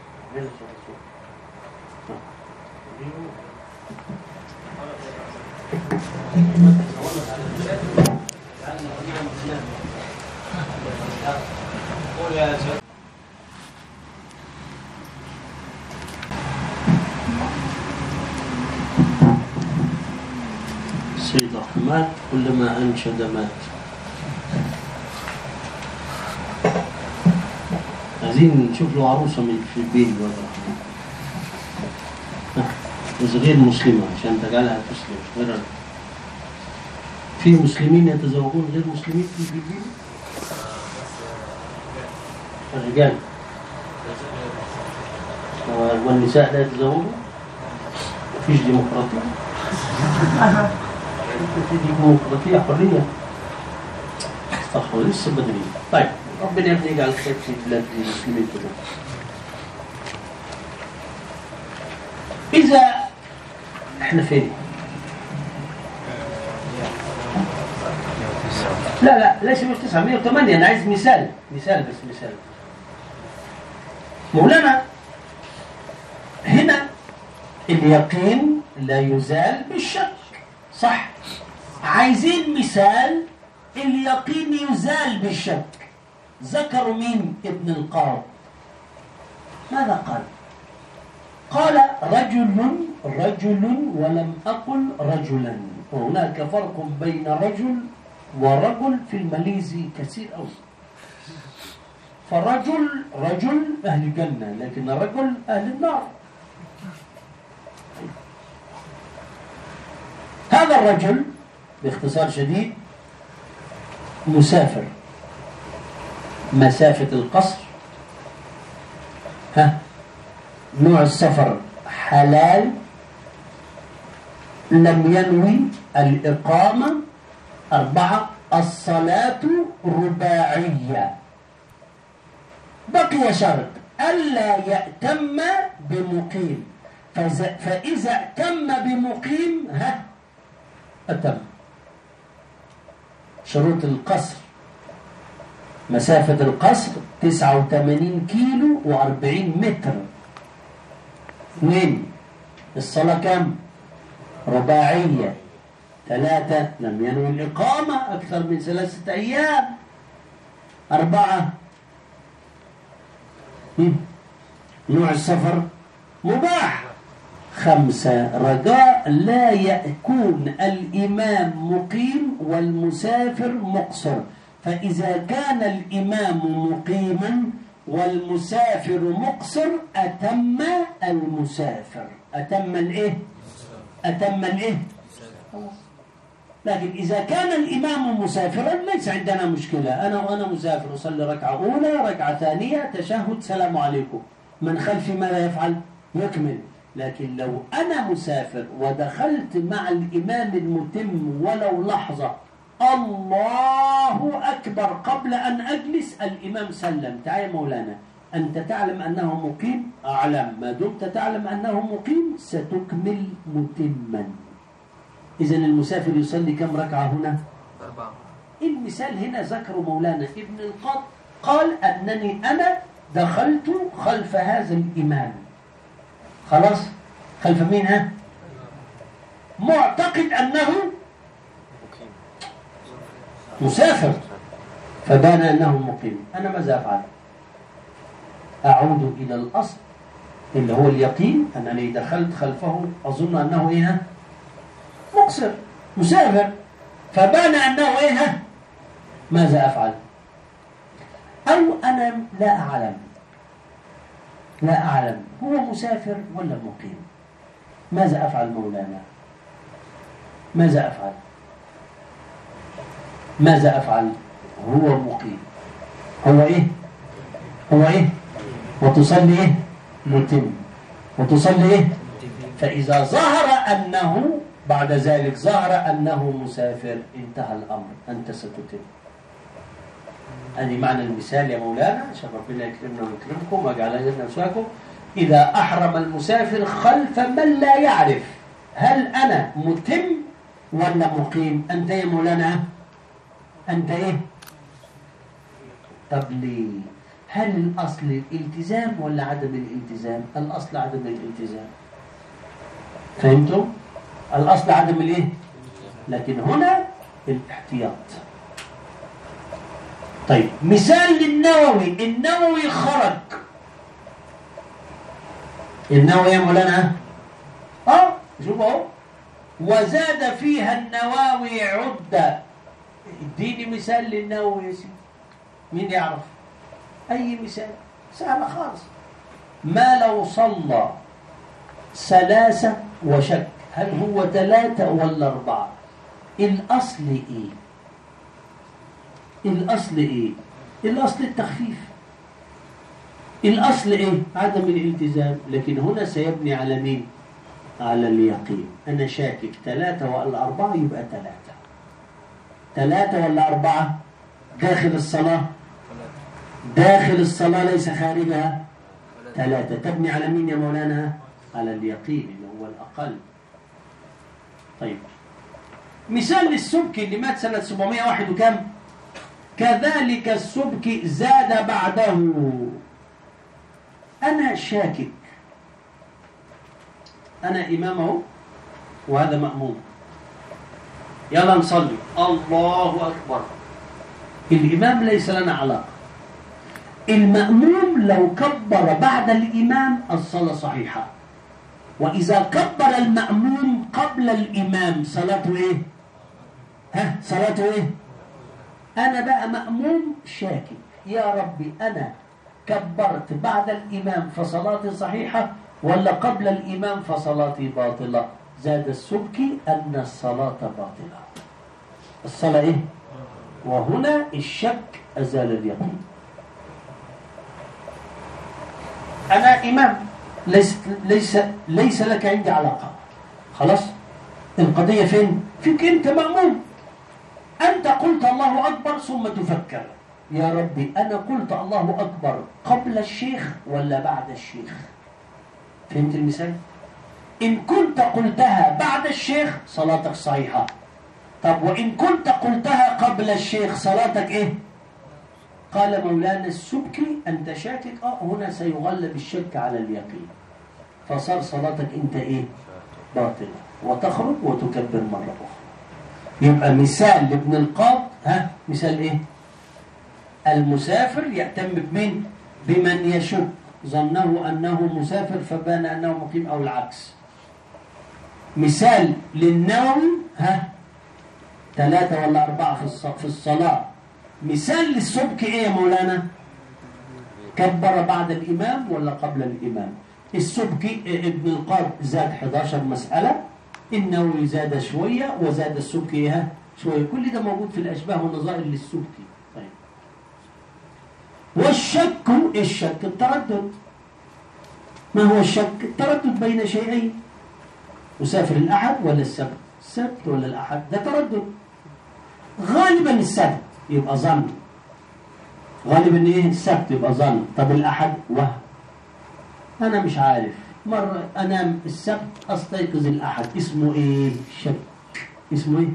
سيد رحمن كلما أنشد مات. عايزين نشوف له عروسة من في البيت ولا بس غير مسلمة عشان تجعلها تسلم. غير في مسلمين يتزوجون غير مسلمين في البيت. الرجال والنساء لا يتزوجون. مفيش ديمقراطية. في ديمقراطية حرية. استغفر لسه بدري. طيب ربنا يبني يجعل خير في بلاد المسلمين كلهم. إذا احنا فين؟ لا لا ليش مش تسعمائة وثمانية. أنا عايز مثال مثال بس مثال. مولانا هنا اليقين لا يزال بالشك، صح؟ عايزين مثال اليقين يزال بالشك. ذكروا مين؟ ابن القاضي. ماذا قال؟ قال رجل رجل ولم أقل رجلا. وهناك فرق بين رجل ورجل في الماليزي كثير أوي. فرجل رجل أهل الجنة، لكن الرجل أهل النار. هذا الرجل باختصار شديد مسافر، مسافة القصر، ها نوع السفر حلال، لم ينوي الإقامة، أربعة الصلاة رباعية. بقي شرط ألا يأتم بمقيم، فإذا أتم بمقيم ها أتم. شروط القصر مسافة القصر تسعة وثمانين كيلو وأربعين متر. اثنين الصلاة كم؟ رباعية. ثلاثة لم ينوي الإقامة أكثر من ثلاثة أيام. أربعة نوع السفر مباح. خمسة رجاء لا يكون الإمام مقيم والمسافر مقصر، فإذا كان الإمام مقيما والمسافر مقصر أتم المسافر. أتم الإيه؟ أتم الإيه؟ لكن إذا كان الإمام مسافرا ليس عندنا مشكلة. أنا وأنا مسافر أصلي ركعة أولى ركعة ثانية تشهد سلام عليكم، من خلفي ماذا يفعل؟ يكمل. لكن لو أنا مسافر ودخلت مع الإمام المتم ولو لحظة الله أكبر قبل أن أجلس الإمام سلم، تعال مولانا أنت تعلم أنه مقيم؟ أعلم. ما دمت تعلم أنه مقيم ستكمل متما. إذن المسافر يصلي كم ركعة هنا؟ أربعة. المثال هنا ذكر مولانا ابن القاضي قال أنني أنا دخلت خلف هذا الإمام، خلاص، خلف مين؟ ها، معتقد أنه مسافر فبان أنه مقيم. أنا ماذا أفعل؟ أعود إلى الأصل اللي هو اليقين، أنني دخلت خلفه أظن أنه إيه؟ مقصر مسافر فبان أنه إيه؟ ماذا أفعل؟ أو أنا لا أعلم لا أعلم هو مسافر ولا مقيم. ماذا أفعل مولانا؟ ماذا أفعل؟ ماذا أفعل؟ هو مقيم، هو إيه؟ هو إيه؟ وتصلي إيه؟ متم، وتصلي إيه؟ فإذا ظهر أنه بعد ذلك ظهر أنه مسافر انتهى الأمر، أنت ستتم. هذه معنى المثال يا مولانا، عشان ربنا يكرمنا ويكرمكم ويجعل لنا نسواكم. إذا أحرم المسافر خلف من لا يعرف هل أنا متم ولا مقيم؟ أنت يا مولانا أنت إيه؟ طب ليه؟ هل الأصل الالتزام ولا عدم الالتزام؟ الأصل عدم الالتزام. فهمتم؟ الأصل عدم الإيه؟ لكن هنا الاحتياط. طيب مثال للنووي، النووي خرج، النووي يا مولانا اه شوفوا اهو، وزاد فيها النواوي عدة. اديني مثال للنووي يا سيدي، مين يعرف؟ اي مثال سهل خالص. ما لو صلى ثلاثة وشك هل هو ثلاثة ولا أربعة؟ الأصل إيه؟ الأصل إيه؟ الأصل التخفيف. الأصل إيه؟ عدم الالتزام. لكن هنا سيبني على مين؟ على اليقين. أنا شاكك ثلاثة ولا أربعة، يبقى ثلاثة. ثلاثة ولا أربعة؟ داخل الصلاة، داخل الصلاة ليس خارجها. ثلاثة. تبني على مين يا مولانا؟ على اليقين اللي هو الأقل. طيب مثال للسبكي اللي مات سنة سبعمائة وواحد وكم؟ كذلك السبكي زاد بعده. أنا شاكك، أنا إمامه وهذا مأموم، يلا نصلي، الله أكبر. الإمام ليس لنا علاقة. المأموم لو كبر بعد الإمام الصلاة صحيحة، وإذا كبر المأموم قبل الإمام صلاته إيه؟ ها صلاته إيه؟ أنا بقى مأموم شاكك، يا ربي أنا كبرت بعد الإمام فصلاتي صحيحة ولا قبل الإمام فصلاتي باطلة؟ زاد السبكي أن الصلاة باطلة. الصلاة إيه؟ وهنا الشك أزال اليقين. أنا إمام، ليس, ليس, ليس لك عندي علاقة، خلاص القضية فين؟ فيك أنت مأموم. أنت قلت الله أكبر ثم تفكر، يا ربي أنا قلت الله أكبر قبل الشيخ ولا بعد الشيخ؟ فهمت المثال؟ إن كنت قلتها بعد الشيخ صلاتك صحيحة. طب وإن كنت قلتها قبل الشيخ صلاتك إيه؟ قال مولانا السبكي أنت شاكك، أه هنا سيغلب الشك على اليقين، فصار صلاتك أنت إيه؟ باطلة، وتخرج وتكبر مرة أخرى. يبقى مثال لابن القاض، ها مثال إيه؟ المسافر يأتم بمن؟ بمن يشك ظنه أنه مسافر فبان أنه مقيم، أو العكس. مثال للنووي، ها ثلاثة ولا أربعة في الصلاة. مثال للسبكي إيه يا مولانا؟ كبر بعد الإمام ولا قبل الإمام؟ السبكي ابن القاض زاد إحدى عشرة مسألة، النووي زاد شوية وزاد السبكي ها شوية. كل ده موجود في الأشباه والنظائر للسبكي. طيب والشك، الشك التردد. ما هو الشك؟ التردد بين شيئين، مسافر الأحد ولا السبت؟ السبت ولا الأحد؟ ده تردد. غالبا السبت يبقى ظن، غالبا ايه؟ السبت يبقى ظن. طب الأحد وهم، أنا مش عارف، مرة أنام السبت أستيقظ الأحد، اسمه إيه؟ شك. اسمه إيه؟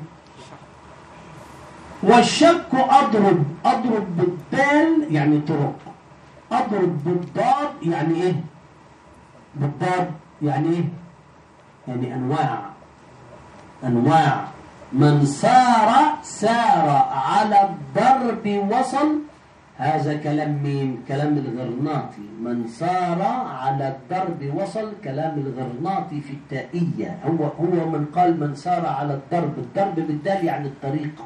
والشك أضرب أضرب بالدال يعني طرق. أضرب بالضاد يعني إيه؟ بالضاد يعني إيه؟ يعني أنواع أنواع. من سار سار على الضرب وصل، هذا كلام مين؟ كلام الغرناطي. من سار على الضرب وصل، كلام الغرناطي في التائية. هو هو من قال من سار على الضرب، الضرب بالدال يعني الطريق.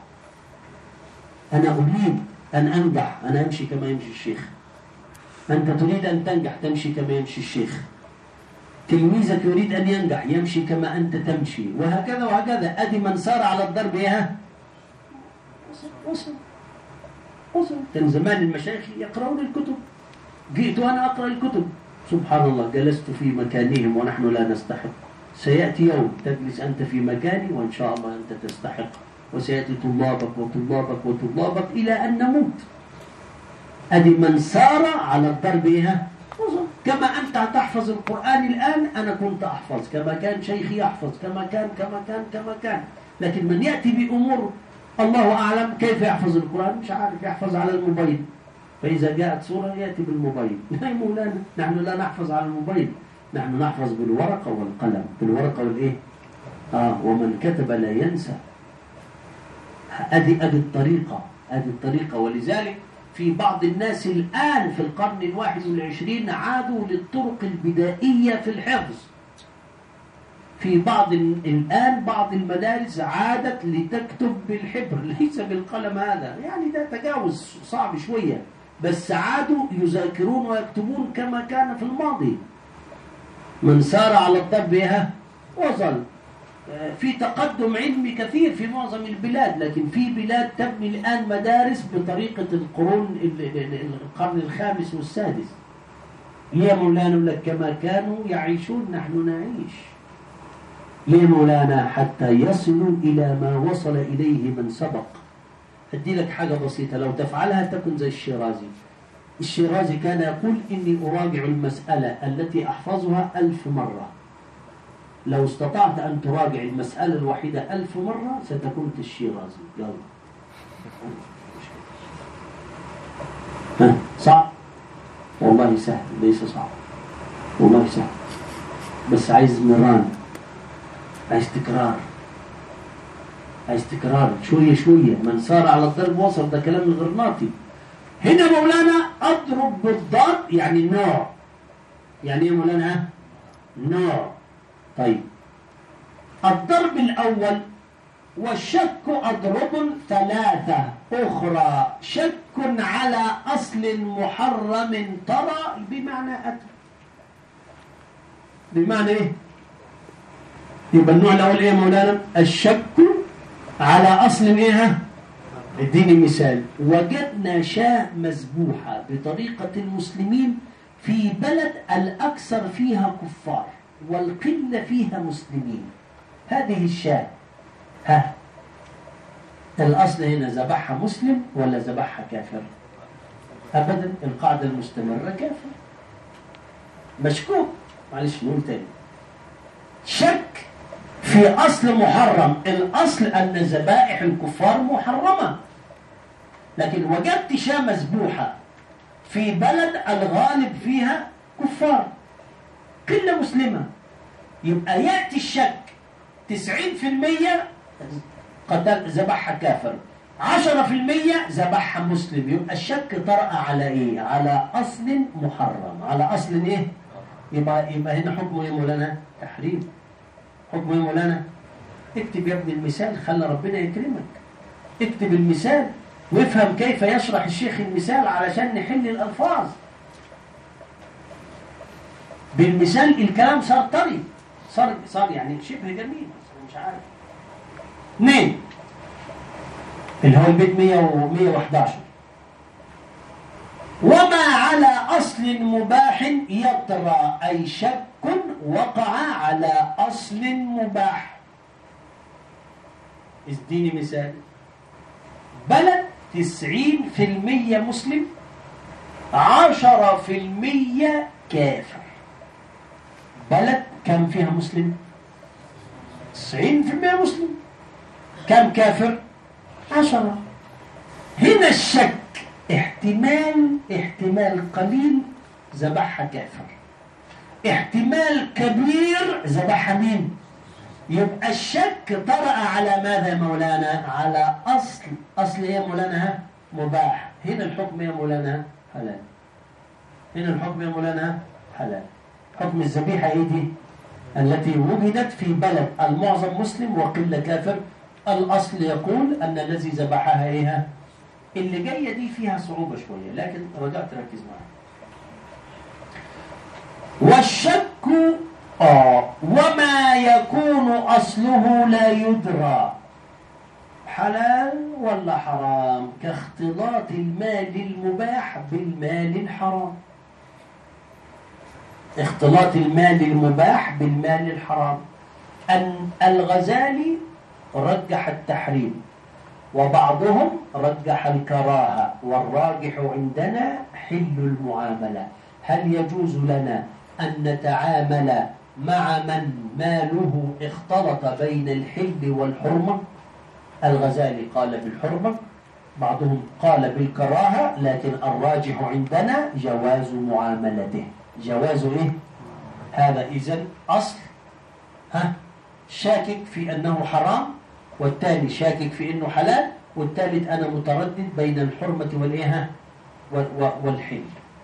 أنا أريد أن أنجح، أنا أمشي كما يمشي الشيخ. أنت تريد أن تنجح، تمشي كما يمشي الشيخ. تلميذك يريد أن ينجح، يمشي كما أنت تمشي، وهكذا وهكذا. أدي من سار على الضرب إيه؟ وصل وصل. كان زمان المشايخ يقرؤون الكتب، جئت وأنا أقرأ الكتب، سبحان الله، جلست في مكانهم ونحن لا نستحق. سيأتي يوم تجلس أنت في مكاني وإن شاء الله أنت تستحق، وسيأتي طلابك وطلابك وطلابك إلى أن نموت. أدي من سار على الضرب إيه؟ كما أنت تحفظ القرآن الآن أنا كنت أحفظ، كما كان شيخي يحفظ، كما كان كما كان كما كان. لكن من يأتي بأمور الله أعلم كيف يحفظ القرآن، مش عارف، يحفظ على الموبايل، فإذا جاءت سورة يأتي بالموبايل. لا يا مولانا، نحن لا نحفظ على الموبايل، نحن نحفظ بالورقة والقلم، بالورقة والإيه؟ آه ومن كتب لا ينسى. أدي أدي الطريقة، أدي الطريقة. ولذلك في بعض الناس الآن في القرن الواحد والعشرين عادوا للطرق البدائية في الحفظ. في بعض الآن بعض المدارس عادت لتكتب بالحبر ليس بالقلم. هذا يعني ده تجاوز صعب شوية، بس عادوا يذاكرون ويكتبون كما كان في الماضي. من سار على الضرب بها وصل. في تقدم علمي كثير في معظم البلاد، لكن في بلاد تبني الآن مدارس بطريقة القرون القرن الخامس والسادس. ليه مولانا؟ لك كما كانوا يعيشون نحن نعيش. ليه مولانا؟ حتى يصلوا إلى ما وصل إليه من سبق. أدي لك حاجة بسيطة لو تفعلها تكن زي الشيرازي. الشيرازي كان يقول إني أراجع المسألة التي أحفظها ألف مرة. لو استطعت أن تراجع المسألة الوحيدة ألف مرة ستكون كالشيرازي. يلا. ها صعب؟ والله سهل، ليس صعب، والله سهل، بس عايز مران، عايز تكرار، عايز تكرار شوية شوية. من سار على الضرب وصل، ده كلام الغرناطي. هنا مولانا أضرب بالضاد يعني نوع. يعني ايه مولانا؟ نوع. طيب الضرب الأول والشك أضرب ثلاثة أخرى شك على أصل محرم ترى بمعنى أتى. بمعنى إيه؟ يبقى النوع الأول إيه مولانا؟ الشك على أصل إيه؟ اديني مثال. وجدنا شاة مذبوحة بطريقة المسلمين في بلد الأكثر فيها كفار والقلة فيها مسلمين. هذه الشاة ها الأصل هنا ذبحها مسلم ولا ذبحها كافر؟ أبدا، القاعدة المستمرة كافر. مشكوك، معلش نقول تاني. شك في أصل محرم. الأصل أن ذبائح الكفار محرمة، لكن وجدت شاة مذبوحة في بلد الغالب فيها كفار قلة مسلمة، يبقى يأتي الشك تسعين في المية قتل ذبحها كافر، عشرة في المية ذبحها مسلم. يبقى الشك طرأ على إيه؟ على أصل محرم، على أصل إيه؟ يبقى, يبقى هنا حكمه إيه مولانا؟ تحريم. حكمه إيه مولانا؟ اكتب يا ابني المثال، خلى ربنا يكرمك. اكتب المثال وافهم كيف يشرح الشيخ المثال علشان نحل الألفاظ. بالمثال الكلام صار طري، صار صار يعني شبه جميل، مش عارف. اثنين اللي هو البيت مية وواحد عشر. وما على أصل مباح يطرى، أي شك وقع على أصل مباح. اديني مثال. بلد تسعين في المية مسلم، عشرة في المية كافر. بلد كم فيها مسلم؟ تسعين في المية مسلم، كم كافر؟ عشرة. هنا الشك احتمال احتمال قليل ذبحها كافر، احتمال كبير ذبحها مين؟ يبقى الشك طرأ على ماذا يا مولانا؟ على أصل. أصل إيه يا مولانا؟ مباح. هنا الحكم يا مولانا حلال. هنا الحكم يا مولانا حلال. حكم الذبيحة إيه دي؟ التي وجدت في بلد المعظم مسلم وقل كافر. الأصل يقول أن الذي ذبحها إيه؟ اللي جاية دي فيها صعوبة شوية، لكن رجعت ركز معها. والشك آه وما يكون أصله لا يدرى حلال ولا حرام، كاختلاط المال المباح بالمال الحرام. اختلاط المال المباح بالمال الحرام. أن الغزالي رجح التحريم وبعضهم رجح الكراهة، والراجح عندنا حل المعاملة. هل يجوز لنا أن نتعامل مع من ماله اختلط بين الحل والحرمة؟ الغزالي قال بالحرمة، بعضهم قال بالكراهة، لكن الراجح عندنا جواز معاملته. جواز إيه؟ هذا إذن أصل ها شاكك في أنه حرام، والتالي شاكك في أنه حلال، والثالث أنا متردد بين الحرمة والإيه والحل.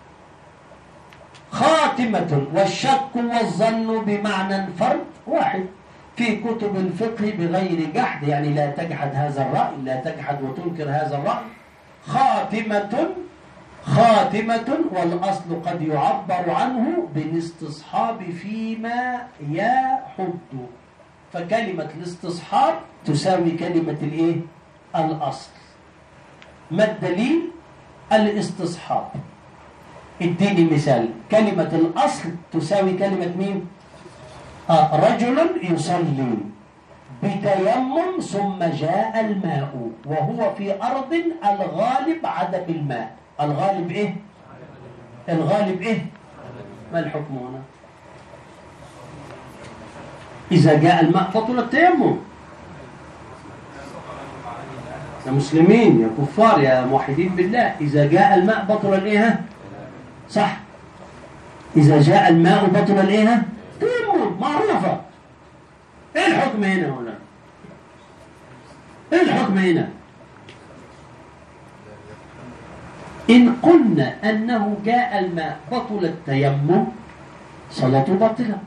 خاتمة. والشك والظن بمعنى فرد واحد في كتب الفقه بغير جحد، يعني لا تجحد هذا الرأي، لا تجحد وتنكر هذا الرأي. خاتمة خاتمة والأصل قد يعبر عنه بالاستصحاب فيما يحد، فكلمة الاستصحاب تساوي كلمة الايه؟ الأصل. ما الدليل؟ الاستصحاب. اديني مثال. كلمة الأصل تساوي كلمة مين؟ آه رجل يصلي بتيمم ثم جاء الماء وهو في أرض الغالب عدم الماء. الغالب إيه؟ الغالب إيه؟ ما الحكم هنا؟ إذا جاء الماء بطل التيمم. يا مسلمين يا كفار يا موحدين بالله، إذا جاء الماء بطل الإيه؟ صح. إذا جاء الماء بطل الإيه؟ تيمم معروفة. إيه الحكم هنا هنا؟ إيه الحكم هنا؟ إن قلنا أنه جاء الماء بطل التيمم صلاته باطلة.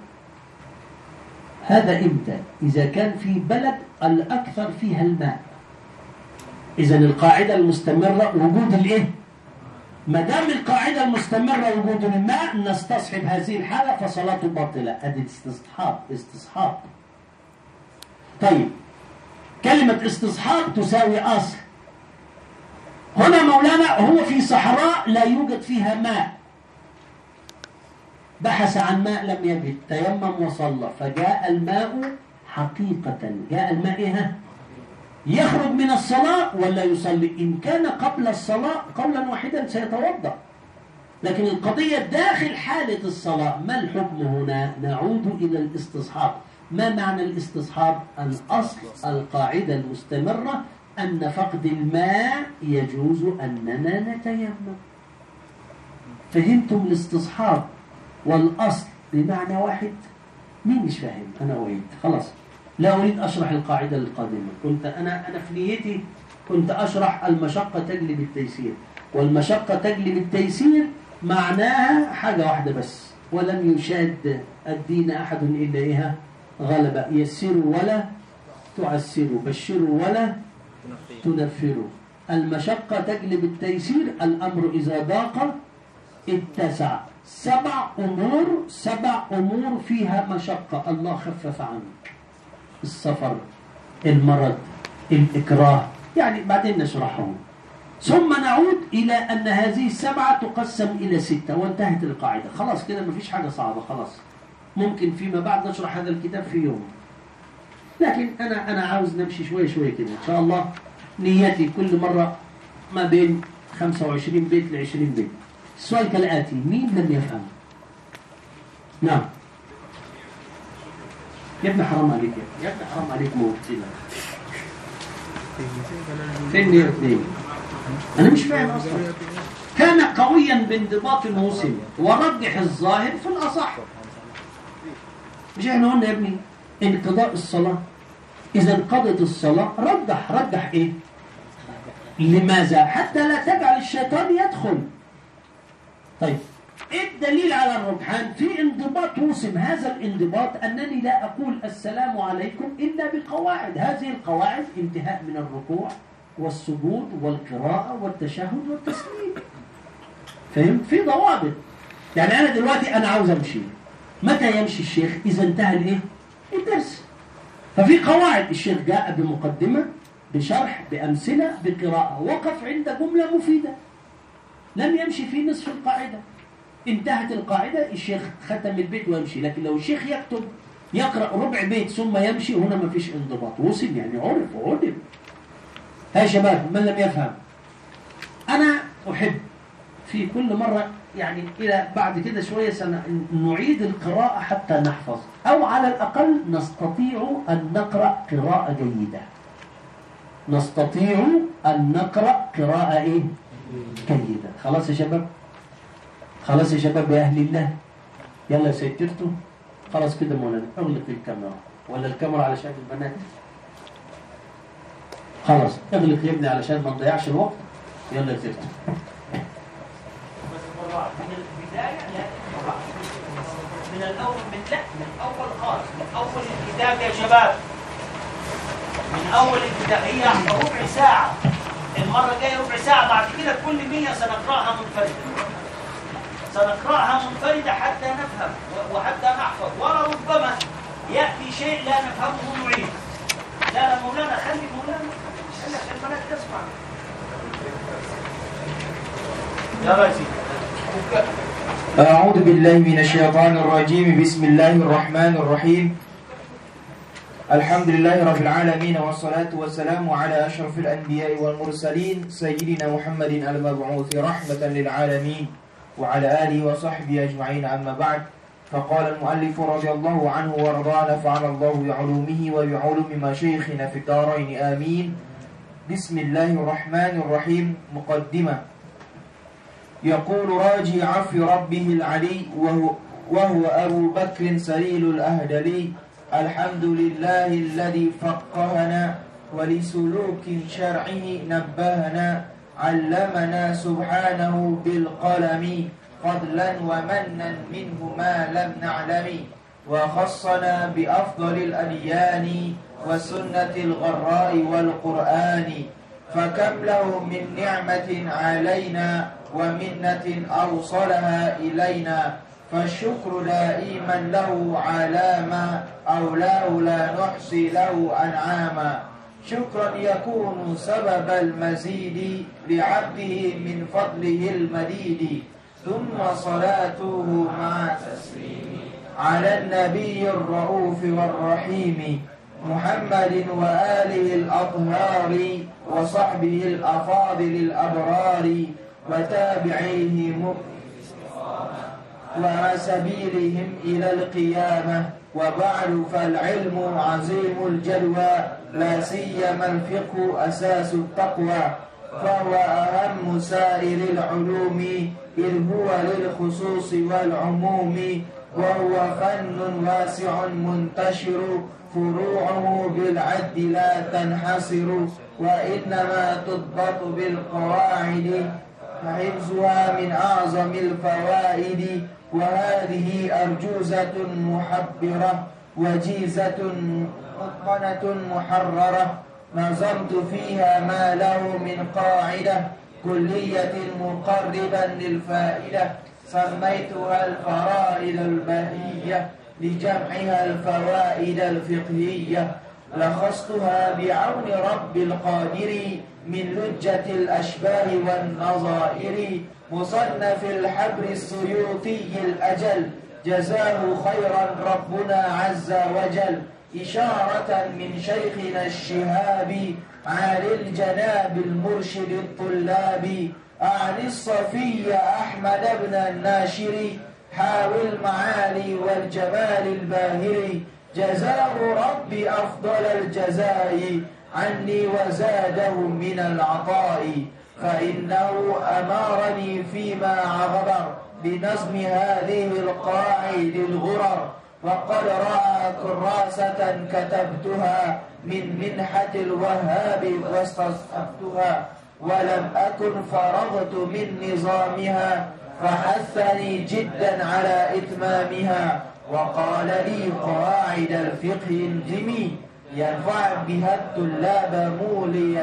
هذا إمتى؟ إذا كان في بلد الأكثر فيها الماء. إذن القاعدة المستمرة وجود الإيه؟ ما دام القاعدة المستمرة وجود الماء نستصحب هذه الحالة فصلاته باطلة. هذه استصحاب. استصحاب. طيب كلمة استصحاب تساوي أصل. هنا مولانا هو في صحراء لا يوجد فيها ماء، بحث عن ماء لم يجد، تيمم وصلى، فجاء الماء حقيقة. جاء الماء إيه؟ يخرج من الصلاة ولا يصلي؟ إن كان قبل الصلاة قولا واحدا سيتوضأ، لكن القضية داخل حالة الصلاة. ما الحكم هنا؟ نعود إلى الاستصحاب. ما معنى الاستصحاب؟ الأصل القاعدة المستمرة أن فقد الماء يجوز أننا نتيمم. فهمتم الاستصحاب والأصل بمعنى واحد؟ مين مش فاهم؟ أنا أريد خلاص لا أريد أشرح القاعدة القادمة. كنت أنا أنا في نيتي كنت أشرح المشقة تجلب التيسير، والمشقة تجلب التيسير معناها حاجة واحدة بس: ولن يشاد الدين أحد إلا إيها غلبة. يسروا ولا تعسروا، بشروا ولا تنفروا. المشقة تجلب التيسير. الأمر إذا ضاق اتسع. سبع أمور سبع أمور فيها مشقة الله خفف عنك: السفر، المرض، الإكراه، يعني بعدين نشرحهم. ثم نعود إلى أن هذه السبعة تقسم إلى ستة وانتهت القاعدة. خلاص كده مفيش حاجة صعبة. خلاص ممكن فيما بعد نشرح هذا الكتاب في يوم، لكن أنا أنا عاوز نمشي شوية شوية كده إن شاء الله. نيتي كل مرة ما بين خمسة وعشرين بيت لعشرين بيت. السؤال كالآتي: مين لم يفهم؟ نعم يا ابن حرام عليك، يا ابن حرام عليك موتنا. فين يا اثنين؟ أنا مش فاهم أصلا. كان قويا بانضباط موسم ورجح الظاهر في الأصح. مش احنا قلنا يا ابني انقضاء الصلاة، إذا انقضت الصلاة رجح رجح إيه؟ لماذا؟ حتى لا تجعل الشيطان يدخل. طيب إيه الدليل على الرجحان؟ في انضباط موسم. هذا الانضباط أنني لا أقول السلام عليكم إلا بقواعد. هذه القواعد انتهاء من الركوع والسجود والقراءة والتشهد والتسليم. فهم؟ في ضوابط. يعني أنا دلوقتي أنا عاوز أمشي، متى يمشي الشيخ؟ إذا انتهى الإيه؟ الدرس. ففي قواعد. الشيخ جاء بمقدمة بشرح بأمثلة بقراءة، وقف عند جملة مفيدة، لم يمشي في نصف القاعدة. انتهت القاعدة الشيخ ختم البيت ويمشي. لكن لو الشيخ يكتب يقرأ ربع بيت ثم يمشي، هنا ما فيش انضباط. وصل يعني عرف وعلم. ها يا شباب من لم يفهم، أنا أحب في كل مرة يعني إلى بعد كده شوية سنعيد القراءة حتى نحفظ، أو على الأقل نستطيع أن نقرأ قراءة جيدة. نستطيع أن نقرأ قراءة إيه؟ جيدة. خلاص يا شباب؟ خلاص يا شباب يا أهل الله؟ يلا سيترتوا؟ خلاص كده مولانا اغلق الكاميرا، ولا الكاميرا علشان البنات؟ خلاص اغلق يا ابني علشان ما نضيعش الوقت. يلا سيترتوا. من البداية من الأول من لا من أول خالص من أول الكتاب يا شباب، من أول الكتاب. هي ربع ساعة، المرة الجاية ربع ساعة. بعد كده كل مية سنقرأها منفردة، سنقرأها منفردة حتى نفهم وحتى نحفظ، وربما يأتي شيء لا نفهمه نعيد. لا لا مولانا خلي مولانا خلي عشان البنات تسمع. يا رجل أعوذ بالله من الشيطان الرجيم. بسم الله الرحمن الرحيم. الحمد لله رب العالمين، والصلاة والسلام على أشرف الأنبياء والمرسلين سيدنا محمد المبعوث رحمة للعالمين وعلى آله وصحبه أجمعين. أما بعد، فقال المؤلف رضي الله عنه ورضاه نفعنا الله بعلومه وبعلوم مشايخنا في الدارين آمين. بسم الله الرحمن الرحيم. مقدمة. يقول راجي عفو ربه العلي وهو, وهو أبو بكر سليل الأهدلي: الحمد لله الذي فقهنا ولسلوك شرعه نبهنا، علمنا سبحانه بالقلم فضلا ومنا منه ما لم نعلم، وخصنا بأفضل الأديان والسنة الغراء والقرآن، فكم له من نعمة علينا ومنة أوصلها إلينا، فالشكر دائما له على ما أولاه لا نحصي له أنعاما، شكرا يكون سبب المزيد لعبده من فضله المديد، ثم صلاته مع تسليم على النبي الرؤوف والرحيم محمد وآله الأطهار وصحبه الأفاضل الأبرار وتابعيه وعلى سبيلهم إلى القيامة. وبعد، فالعلم عظيم الجدوى، لا سيما الفقه أساس التقوى، فهو أهم سائر العلوم، إذ هو للخصوص والعموم، وهو فن واسع منتشر، فروعه بالعد لا تنحصر، وإنما تضبط بالقواعد، فحفظها من أعظم الفوائد. وهذه أرجوزة محبرة وجيزة متقنة محررة، نظمت فيها ما له من قاعدة كلية مقربا للفائدة، سميتها الفرائد البهية لجمعها الفوائد الفقهية، لخصتها بعون رب القادر من لجة الأشباه والنظائر، مصنف الحبر السيوطي الأجل، جزاه خيرا ربنا عز وجل، إشارة من شيخنا الشهاب عالي الجناب المرشد الطلاب، أعني الصفي أحمد بن الناشر، حاوي المعالي والجمال الباهر، جزاه ربي أفضل الجزاء عني وزاده من العطاء، فإنه أمرني فيما عبر بنظم هذه القواعد الغرر، وقد رأى كراسة كتبتها من منحة الوهاب واستصحبتها، ولم أكن فرغت من نظامها، فحثني جدا على إتمامها، وقال لي قواعد الفقه انجمي ينفع بها الطلاب موليا.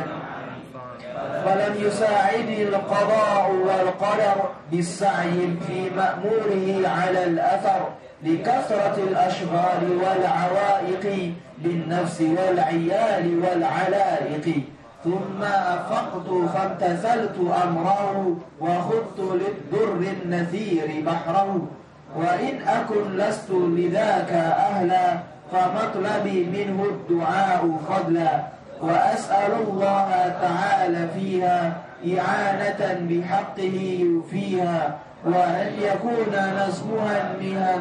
ولم يساعدني القضاء والقدر بالسعي في مأموره على الأثر لكثرة الأشغال والعوائق بالنفس والعيال والعلائق، ثم أفقت فامتثلت أمره وخضت للدر النثير بحره، وإن أكن لست لذاك أهلا فمطلبي منه الدعاء فضلا، وأسأل الله تعالى فيها إعانة بحقه يوفيها، وأن يكون نظمها منها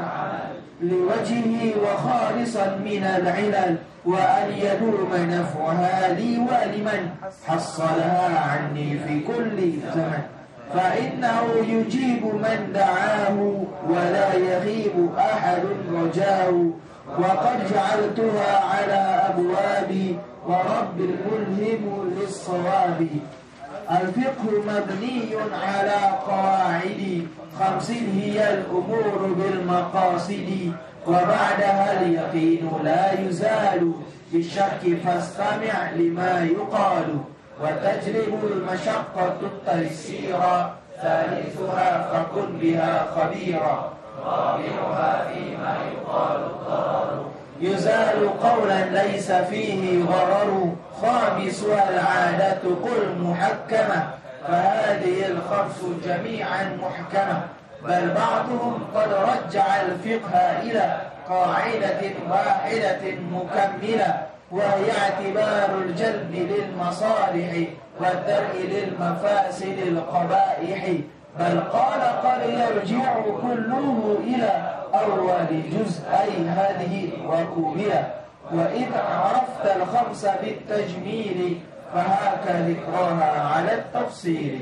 لوجهه وخالصا من العلل، وأن يدوم نفعها لي ولمن حصلها عني في كل زمن، فإنه يجيب من دعاه ولا يغيب أحد رجاه، وقد جعلتها على أبوابي ورب الملهم للصواب. الفقه مبني على قواعد خمس هي الأمور بالمقاصد، وبعدها اليقين لا يزال بالشك، فاستمع لما يقال، وتجلب المشقة التيسير، ثالثها فكن بها خبيرا، رابعها فيما يقال الضرر يزال قولا ليس فيه غرر، خامسها العادة قل محكمة، فهذه الخمس جميعا محكمة، بل بعضهم قد رجع الفقه إلى قاعدة واحدة مكملة، وهي اعتبار الجلب للمصالح والدرء للمفاسد القبائح، بل قال قد يرجع كله إلى أول جزئي هذه وكملة، وإذا عرفت الخمس بالتجميل فهاك ذكرها على التفصيل.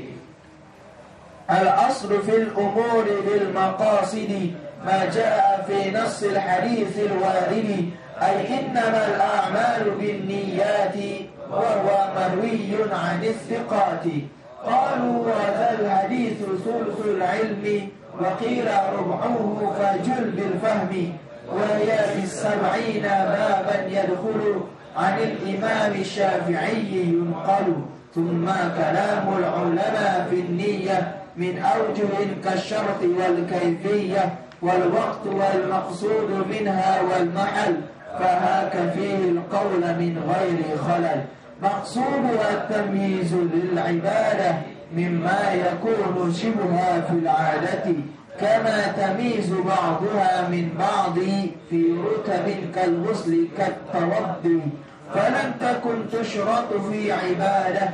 الأصل في الأمور بالمقاصد ما جاء في نص الحديث الوارد، أي إنما الأعمال بالنيات، وهو مروي عن الثقات. قالوا وذا الحديث ثلث العلم، وقيل ربعه فجل بالفهم، وهي في السبعين بابا يدخل عن الإمام الشافعي ينقل. ثم كلام العلماء في النية من أوجه كالشرط والكيفية والوقت والمقصود منها والمحل، فهاك فيه القول من غير خلل. مقصودها التمييز للعبادة مما يكون شبهها في العادة، كما تميز بعضها من بعض في رتب كالغسل كالتوضي، فلم تكن تشرط في عبادة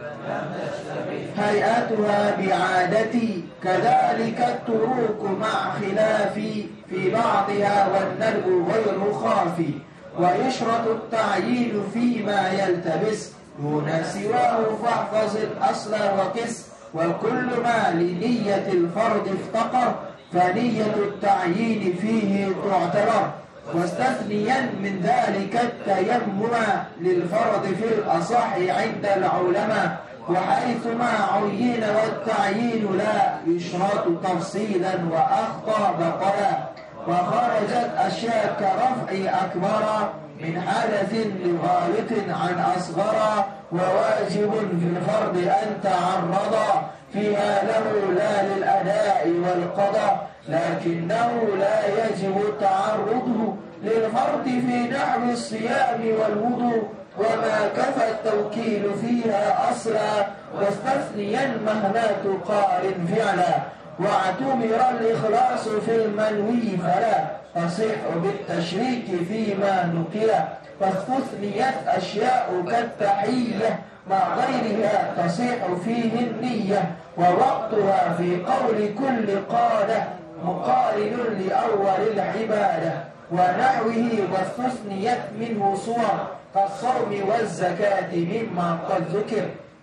هيئتها بعادتي، كذلك التروك مع خلاف في بعضها والندب غير خافي، ويشرط التعيين فيما يلتبس دون سواه، فاحفظ الأصل وقس، وكل ما لنية الفرض افتقر فنية التعيين فيه تعتبر، واستثنيا من ذلك التيمم للفرض في الأصح عند العلماء، وحيثما عين والتعيين لا يشرط تفصيلا وأخطى بطلا، وخرجت أشياء كرفع أكبر من حدث لغالط عن أصغر، وواجب في الفرض أن تعرض فيها له لا للأداء والقضاء، لكنه لا يجب تعرضه للفرض في نحو الصيام والوضوء، وما كفى التوكيل فيها أصلا، واستثنيا مهما تقارن فعلا، واعتبر الإخلاص في المنوي فلا تصح بالتشريك فيما نقل، فاستثنيت أشياء كالتحية مع غيرها تصح فيه النية، ووقتها في قول كل قادة مقارن لأول العبادة ونحوه، واستثنيت منه صور كالصوم والزكاة مما قد ذكر،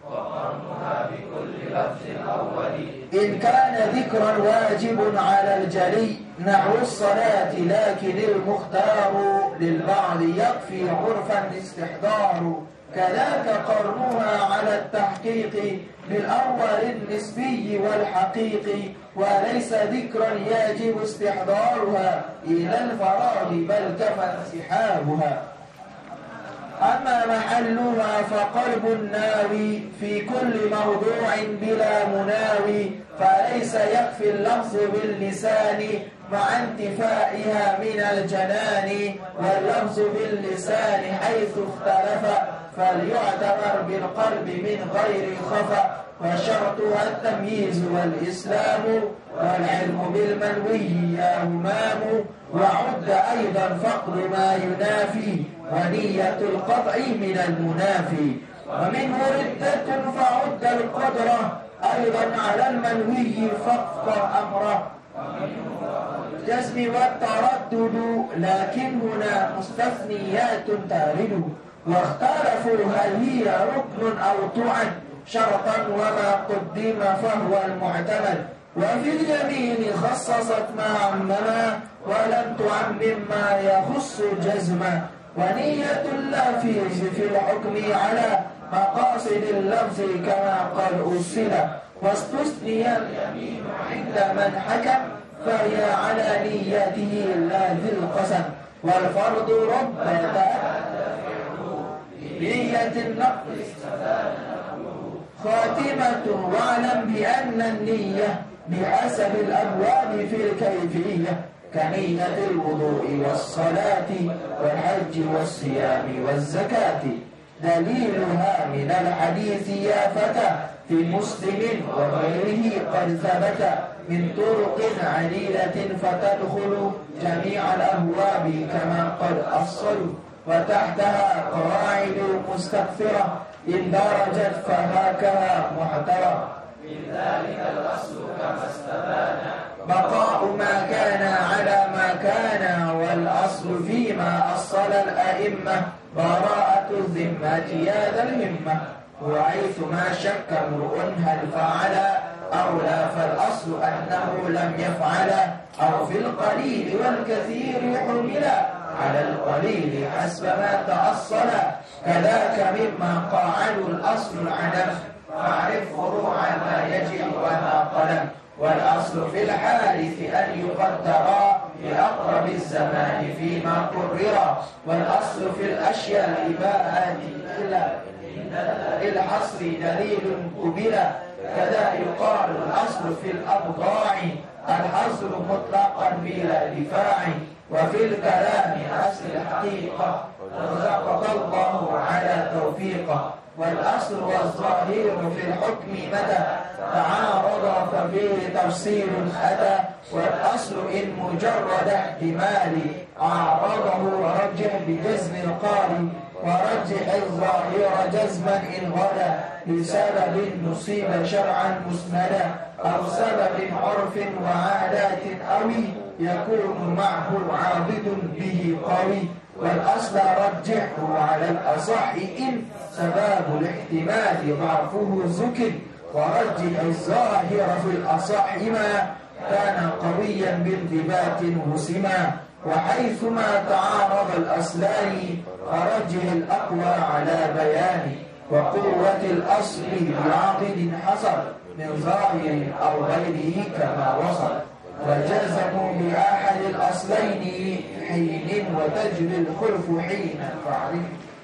وقرنها بكل لفظ أول. إن كان ذكرا واجب على الجلي نحو الصلاة، لكن المختار للبعض يكفي عرفا استحضار. كذاك قرنها على التحقيق بالأول النسبي والحقيقي، وليس ذكرا يجب استحضارها إلى الفراغ بل كفى انسحابها. أما محلها فقلب الناوي في كل موضوع بلا مناوي، فليس يكفي اللفظ باللسان مع انتفائها من الجنان، واللفظ باللسان حيث اختلف فليعتبر بالقلب من غير خفا. وشرطها التمييز والإسلام والعلم بالمنوي يا همام، وعد أيضا فقد ما ينافي ونية القطع من المنافي. ومنه ردة فعد القدرة أيضا على المنوي فقط أمره. الجزم والتردد لكن هنا مستثنيات تارد، واختلفوا هل هي ركن أو تعد شرطا، وما قدم فهو المعتمد. وفي اليمين خصصت ما عمما ولم تعمم ما يخص جزما. ونية اللافظ في الحكم على مقاصد اللفظ كما قد أصل، واستثني اليمين عند من حكم فهي على نيته لا ذي القسم. والفرض رب نية النقل خاتمة. واعلم بأن النية بحسب الأبواب في الكيفية، كنية الوضوء والصلاة والحج والصيام والزكاة. دليلها من الحديث يا فتى في مسلم وغيره قد ثبت من طرق عديدة، فتدخل جميع الأبواب كما قد أصلوا، وتحتها قواعد مستكثرة إن درجت فهاكها محترى. من ذلك الأصل كما استبان بقاء ما كان على ما كان، والأصل فيما أصل الأئمة براءة الذمة يا ذا الهمة. وحيث ما شك امرؤ هل فعل أو لا، فالأصل أنه لم يفعل، أو في القليل والكثير حملا على القليل حسب ما تأصل. كذاك مما قاعدوا الأصل العدم، فاعرف فروع ما يجب وما قلم. والأصل في الحادث أن يقدر بأقرب الزمان فيما قرر، والأصل في الأشياء الإباءات إلا الحصر دليل قبلا. كذا يقال الأصل في الأبضاع الحصر مطلقا بلا دفاع. وفي الكلام أصل الحقيقة رزقك الله على توفيقه. والأصل والظاهر في الحكم متى تعارض ففيه تفصيل أتى. والأصل إن مجرد احتمال عارضه رجح بجزم القاري، ورجح الظاهر جزما إن غدا لسبب نصيب شرعا مسندا، أو سبب عرف وعادات أوي يكون معه عاضد به قوي. والأصل رجحه على الأصح إن سباب الاحتمال ضعفه ذكر، ورجح الظاهر في الأصح ما كان قويا بانضباط وسما. وحيثما تعارض الأصلان فرجح الأقوى على بيان، وقوة الأصل بعاضد حصل من ظاهر أو غيره كما وصل. وجزموا بأحد الأصلين حين وتجري الخلف حين فاعرف.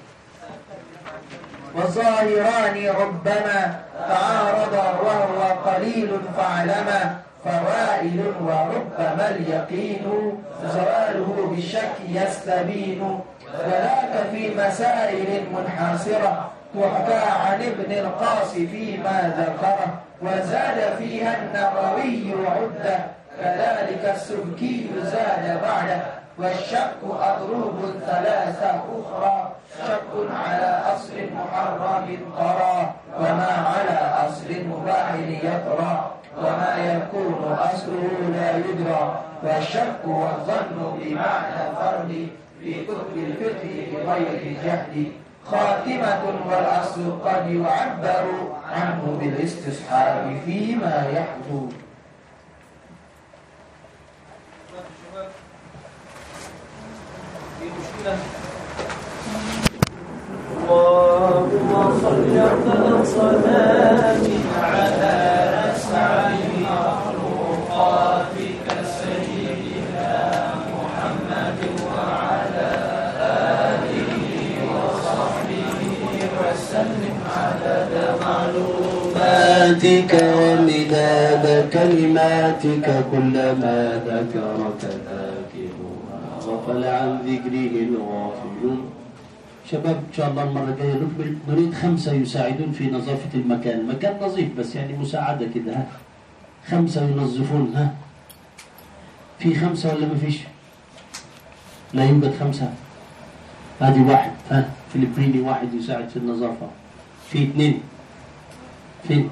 والظاهران ربما تعارضا وهو قليل فاعلما، فوائل وربما اليقين زواله بالشك يستبين. وذاك في مسائل منحصرة تحكى عن ابن القاص فيما ذكره، وزاد فيها النووي عدة، كذلك السبكي زاد بعده. والشك أضروب ثلاثة أخرى، شك على أصل محرم قرى، وما على أصل مباح يطرى، وما يكون أصله لا يدرى. والشك والظن بمعنى فرد في كتب الفقه بغير جهد، خاتمة والأصل قد يعبر عنه بالاستصحاب فيما يحدث. اللهم صل على صلاة على أسعد مخلوقاتك سيدنا محمد وعلى آله وصحبه وسلم عدد معلوماتك ومداد كلماتك كلما ذكرك ذاكرون غفل عن ذكره الغافلون. شباب إن شاء الله المرة الجاية نكمل. نريد خمسة يساعدون في نظافة المكان. المكان نظيف بس يعني مساعدة كده. ها خمسة ينظفون. ها في خمسة ولا ما فيش؟ لا يوجد خمسة. هذه واحد. ها فلبيني واحد يساعد في النظافة. في اثنين. في